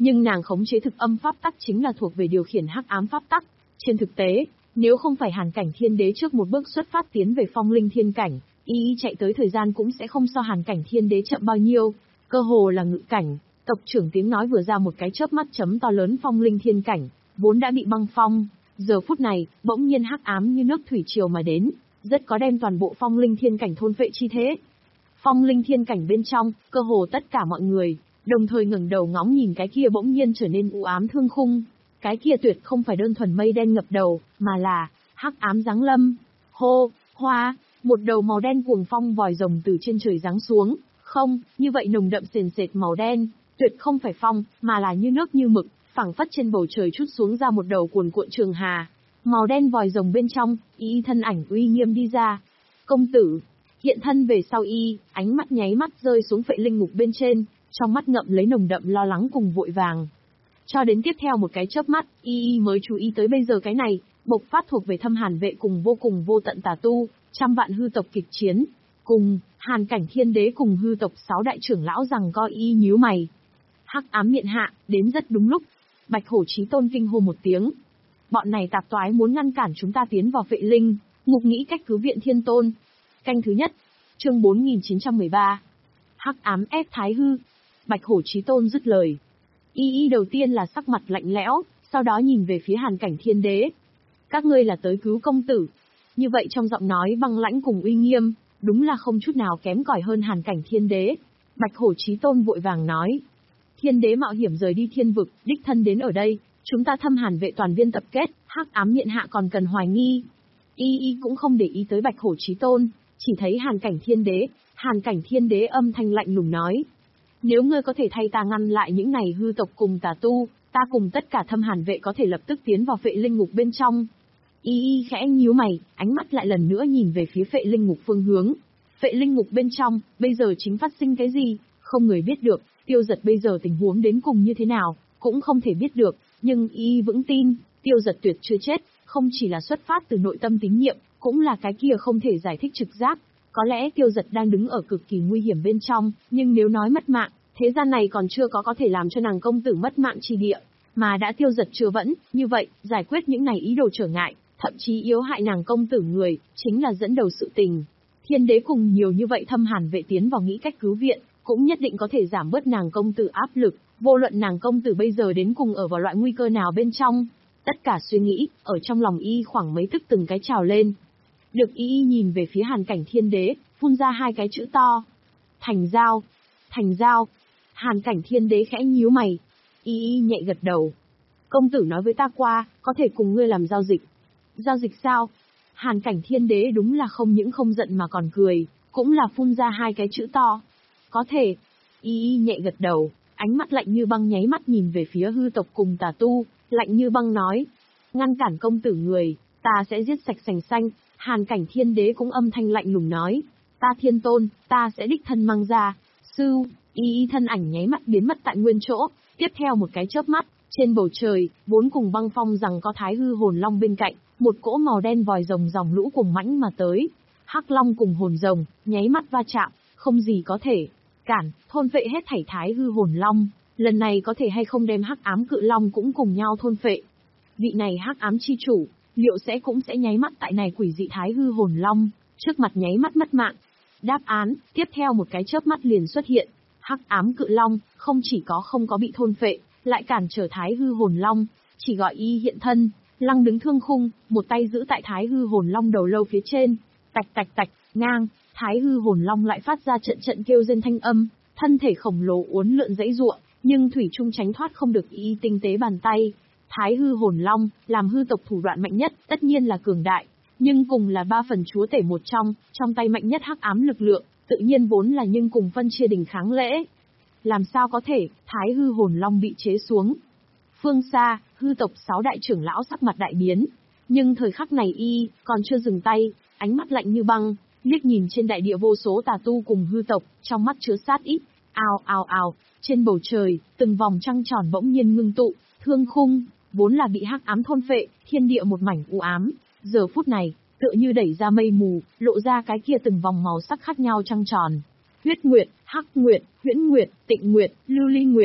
Nhưng nàng khống chế thực âm pháp tắc chính là thuộc về điều khiển hắc ám pháp tắc. Trên thực tế, nếu không phải Hàn Cảnh Thiên Đế trước một bước xuất phát tiến về phong linh thiên cảnh, y y chạy tới thời gian cũng sẽ không so Hàn Cảnh Thiên Đế chậm bao nhiêu, cơ hồ là ngự cảnh. Tộc trưởng tiếng nói vừa ra một cái chớp mắt chấm to lớn phong linh thiên cảnh, vốn đã bị băng phong, giờ phút này, bỗng nhiên hắc ám như nước thủy triều mà đến, rất có đem toàn bộ phong linh thiên cảnh thôn phệ chi thế. Phong linh thiên cảnh bên trong, cơ hồ tất cả mọi người, đồng thời ngẩng đầu ngóng nhìn cái kia bỗng nhiên trở nên u ám thương khung. Cái kia tuyệt không phải đơn thuần mây đen ngập đầu, mà là hắc ám giáng lâm. Hô, hoa, một đầu màu đen cuồng phong vòi rồng từ trên trời giáng xuống. Không, như vậy nồng đậm sền sệt màu đen, tuyệt không phải phong, mà là như nước như mực, phẳng phất trên bầu trời trút xuống ra một đầu cuồn cuộn trường hà. Màu đen vòi rồng bên trong, y thân ảnh uy nghiêm đi ra. Công tử, hiện thân về sau y, ánh mắt nháy mắt rơi xuống phệ linh ngục bên trên, trong mắt ngậm lấy nồng đậm lo lắng cùng vội vàng. Cho đến tiếp theo một cái chớp mắt, y mới chú ý tới bây giờ cái này, bộc phát thuộc về Thâm Hàn vệ cùng vô cùng vô tận tà tu, trăm vạn hư tộc kịch chiến, cùng Hàn Cảnh Thiên Đế cùng hư tộc sáu đại trưởng lão rằng co y nhíu mày. Hắc ám miện hạ, đến rất đúng lúc. Bạch Hổ Chí Tôn kinh hô một tiếng. Bọn này tạp toái muốn ngăn cản chúng ta tiến vào Phệ Linh, ngục nghĩ cách cứu viện Thiên Tôn. Canh thứ nhất, chương bốn nghìn chín trăm mười ba. Hắc ám ép Thái Hư. Bạch Hổ Chí Tôn dứt lời. Y y đầu tiên là sắc mặt lạnh lẽo, sau đó nhìn về phía Hàn Cảnh Thiên Đế. Các ngươi là tới cứu công tử. Như vậy trong giọng nói băng lãnh cùng uy nghiêm, đúng là không chút nào kém cỏi hơn Hàn Cảnh Thiên Đế. Bạch Hổ Chí Tôn vội vàng nói. Thiên Đế mạo hiểm rời đi thiên vực, đích thân đến ở đây, chúng ta Thâm Hàn vệ toàn viên tập kết, hắc ám miện hạ còn cần hoài nghi. Y y cũng không để ý tới Bạch Hổ Chí Tôn, chỉ thấy Hàn Cảnh Thiên Đế, Hàn Cảnh Thiên Đế âm thanh lạnh lùng nói. Nếu ngươi có thể thay ta ngăn lại những này hư tộc cùng tà tu, ta cùng tất cả Thâm Hàn vệ có thể lập tức tiến vào Phệ Linh ngục bên trong. Y y khẽ nhíu mày, ánh mắt lại lần nữa nhìn về phía Phệ Linh ngục phương hướng. Phệ Linh ngục bên trong, bây giờ chính phát sinh cái gì, không người biết được, Tiêu Dật bây giờ tình huống đến cùng như thế nào, cũng không thể biết được, nhưng y vững tin, Tiêu Dật tuyệt chưa chết, không chỉ là xuất phát từ nội tâm tín nhiệm, cũng là cái kia không thể giải thích trực giác. Có lẽ Tiêu Dật đang đứng ở cực kỳ nguy hiểm bên trong, nhưng nếu nói mất mạng, thế gian này còn chưa có có thể làm cho nàng công tử mất mạng chi địa, mà đã Tiêu Dật chưa vẫn, như vậy, giải quyết những này ý đồ trở ngại, thậm chí yếu hại nàng công tử người, chính là dẫn đầu sự tình. Thiên Đế cùng nhiều như vậy Thâm Hàn vệ tiến vào nghĩ cách cứu viện, cũng nhất định có thể giảm bớt nàng công tử áp lực, vô luận nàng công tử bây giờ đến cùng ở vào loại nguy cơ nào bên trong. Tất cả suy nghĩ, ở trong lòng y khoảng mấy tức từng cái trào lên. Được y nhìn về phía Hàn Cảnh Thiên Đế, phun ra hai cái chữ to. Thành giao, thành giao. Hàn Cảnh Thiên Đế khẽ nhíu mày. Y y nhẹ gật đầu. Công tử nói với ta qua, có thể cùng ngươi làm giao dịch. Giao dịch sao? Hàn Cảnh Thiên Đế đúng là không những không giận mà còn cười, cũng là phun ra hai cái chữ to. Có thể. Y y nhẹ gật đầu, ánh mắt lạnh như băng nháy mắt nhìn về phía hư tộc cùng tà tu, lạnh như băng nói. Ngăn cản công tử người, ta sẽ giết sạch sành xanh. Hàn Cảnh Thiên Đế cũng âm thanh lạnh lùng nói. Ta Thiên Tôn, ta sẽ đích thân mang ra. Sư, y y thân ảnh nháy mắt biến mất tại nguyên chỗ, tiếp theo một cái chớp mắt, trên bầu trời, vốn cùng băng phong rằng có Thái Hư Hồn Long bên cạnh, một cỗ màu đen vòi rồng dòng lũ cùng mãnh mà tới. Hắc Long cùng hồn rồng, nháy mắt va chạm, không gì có thể cản, thôn phệ hết thảy Thái Hư Hồn Long, lần này có thể hay không đem Hắc Ám Cự Long cũng cùng nhau thôn phệ. Vị này Hắc Ám chi chủ, liệu sẽ cũng sẽ nháy mắt tại này quỷ dị Thái Hư Hồn Long, trước mặt nháy mắt mất mạng. Đáp án, tiếp theo một cái chớp mắt liền xuất hiện. Hắc Ám Cự Long, không chỉ có không có bị thôn phệ, lại cản trở Thái Hư Hồn Long, chỉ gọi y hiện thân, lăng đứng thương khung, một tay giữ tại Thái Hư Hồn Long đầu lâu phía trên, tạch tạch tạch, ngang, Thái Hư Hồn Long lại phát ra trận trận kêu rên thanh âm, thân thể khổng lồ uốn lượn dãy giụa, nhưng thủy chung tránh thoát không được y tinh tế bàn tay. Thái Hư Hồn Long, làm hư tộc thủ đoạn mạnh nhất, tất nhiên là cường đại, nhưng cùng là ba phần chúa tể một trong, trong tay mạnh nhất hắc ám lực lượng, tự nhiên vốn là nhưng cùng phân chia đình kháng lễ. Làm sao có thể, Thái Hư Hồn Long bị chế xuống. Phương xa, hư tộc sáu đại trưởng lão sắc mặt đại biến, nhưng thời khắc này y, còn chưa dừng tay, ánh mắt lạnh như băng, liếc nhìn trên đại địa vô số tà tu cùng hư tộc, trong mắt chứa sát ý. Ào ào ào, trên bầu trời, từng vòng trăng tròn bỗng nhiên ngưng tụ, thương khung, vốn là bị hắc ám thôn phệ, thiên địa một mảnh u ám, giờ phút này, tựa như đẩy ra mây mù, lộ ra cái kia từng vòng màu sắc khác nhau trăng tròn. Huyết nguyệt, hắc nguyệt, huyễn nguyệt, tịnh nguyệt, lưu ly nguyệt,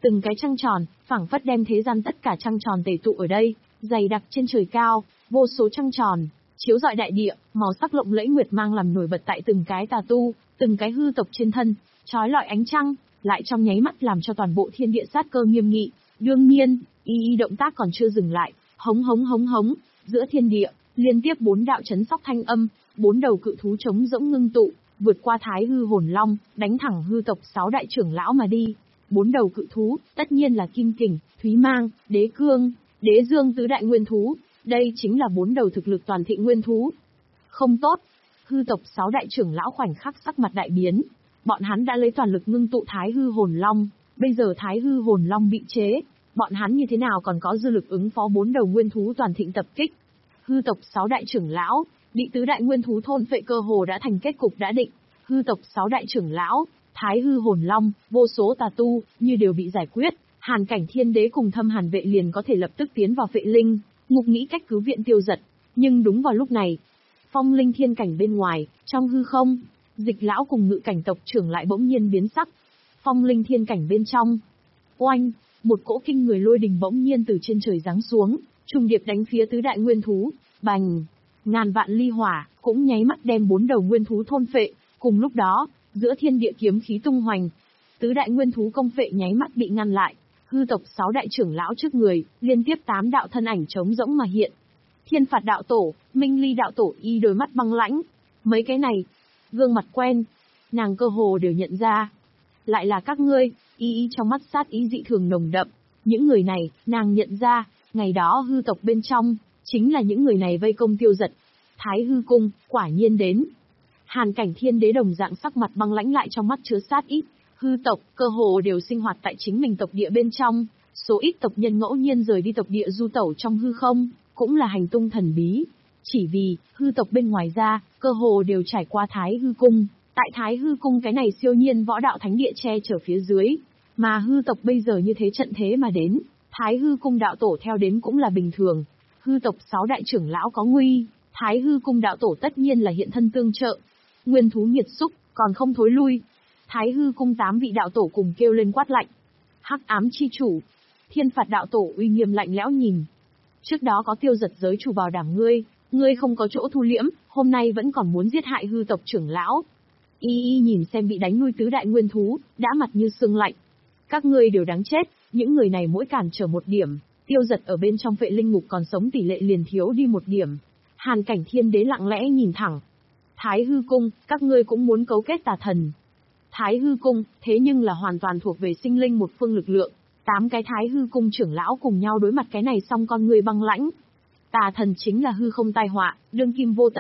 Từng cái trăng tròn, phảng phất đem thế gian tất cả trăng tròn tề tụ ở đây, dày đặc trên trời cao, vô số trăng tròn, chiếu rọi đại địa, màu sắc lộng lẫy nguyệt mang làm nổi bật tại từng cái tà tu, từng cái hư tộc trên thân, chói lọi ánh trăng, lại trong nháy mắt làm cho toàn bộ thiên địa sát cơ nghiêm nghị. Đương nhiên, y y động tác còn chưa dừng lại, hống hống hống hống, giữa thiên địa, liên tiếp bốn đạo chấn sóc thanh âm, bốn đầu cự thú trống rỗng ngưng tụ, vượt qua Thái Hư Hồn Long, đánh thẳng hư tộc sáu đại trưởng lão mà đi. Bốn đầu cự thú, tất nhiên là Kim Kình, Thúy Mang, Đế Cương, Đế Dương tứ đại nguyên thú, đây chính là bốn đầu thực lực toàn thịnh nguyên thú. Không tốt, hư tộc sáu đại trưởng lão khoảnh khắc sắc mặt đại biến, bọn hắn đã lấy toàn lực ngưng tụ Thái Hư Hồn Long, bây giờ Thái Hư Hồn Long bị chế, bọn hắn như thế nào còn có dư lực ứng phó bốn đầu nguyên thú toàn thịnh tập kích. Hư tộc sáu đại trưởng lão, bị tứ đại nguyên thú thôn phệ cơ hồ đã thành kết cục đã định, hư tộc sáu đại trưởng lão, Thái Hư Hồn Long, vô số tà tu, như đều bị giải quyết, Hàn Cảnh Thiên Đế cùng Thâm Hàn Vệ liền có thể lập tức tiến vào Phệ Linh, ngục nghĩ cách cứu viện Tiêu Dật, nhưng đúng vào lúc này, Phong Linh Thiên Cảnh bên ngoài, trong hư không, Dịch lão cùng Ngự Cảnh tộc trưởng lại bỗng nhiên biến sắc. Phong Linh Thiên Cảnh bên trong, oanh, một cỗ kinh người lôi đình bỗng nhiên từ trên trời giáng xuống, trùng điệp đánh phía tứ đại nguyên thú, bành, ngàn vạn ly hỏa, cũng nháy mắt đem bốn đầu nguyên thú thôn phệ, cùng lúc đó, giữa thiên địa kiếm khí tung hoành, tứ đại nguyên thú công phệ nháy mắt bị ngăn lại, hư tộc sáu đại trưởng lão trước người, liên tiếp tám đạo thân ảnh trống rỗng mà hiện. Thiên Phạt đạo tổ, Minh Ly đạo tổ y đôi mắt băng lãnh, mấy cái này, gương mặt quen, nàng cơ hồ đều nhận ra. Lại là các ngươi, y y trong mắt sát ý dị thường nồng đậm, những người này, nàng nhận ra, ngày đó hư tộc bên trong, chính là những người này vây công Tiêu Dật. Thái Hư Cung, quả nhiên đến. Hàn Cảnh Thiên Đế đồng dạng sắc mặt băng lãnh lại trong mắt chứa sát ý. Hư tộc, cơ hồ đều sinh hoạt tại chính mình tộc địa bên trong, số ít tộc nhân ngẫu nhiên rời đi tộc địa du tẩu trong hư không, cũng là hành tung thần bí. Chỉ vì, hư tộc bên ngoài ra, cơ hồ đều trải qua Thái Hư Cung, tại Thái Hư Cung cái này siêu nhiên võ đạo thánh địa che chở phía dưới, mà hư tộc bây giờ như thế trận thế mà đến, Thái Hư Cung đạo tổ theo đến cũng là bình thường. Hư tộc sáu đại trưởng lão có nguy, Thái Hư Cung đạo tổ tất nhiên là hiện thân tương trợ. Nguyên thú nghiệt xúc, còn không thối lui. Thái Hư Cung tám vị đạo tổ cùng kêu lên quát lạnh. Hắc ám chi chủ. Thiên Phạt đạo tổ uy nghiêm lạnh lẽo nhìn. Trước đó có Tiêu Dật giới chủ bảo đảm ngươi, ngươi không có chỗ thu liễm, hôm nay vẫn còn muốn giết hại hư tộc trưởng lão. Y y nhìn xem bị đánh nuôi tứ đại nguyên thú, đã mặt như sương lạnh. Các ngươi đều đáng chết, những người này mỗi cản trở một điểm, Tiêu Dật ở bên trong Phệ Linh ngục còn sống tỷ lệ liền thiếu đi một điểm. Hàn Cảnh Thiên Đế lặng lẽ nhìn thẳng. Thái Hư Cung, các ngươi cũng muốn cấu kết tà thần. Thái Hư Cung, thế nhưng là hoàn toàn thuộc về sinh linh một phương lực lượng. Tám cái Thái Hư Cung trưởng lão cùng nhau đối mặt cái này xong con người băng lãnh. Tà thần chính là hư không tai họa, đương kim vô tận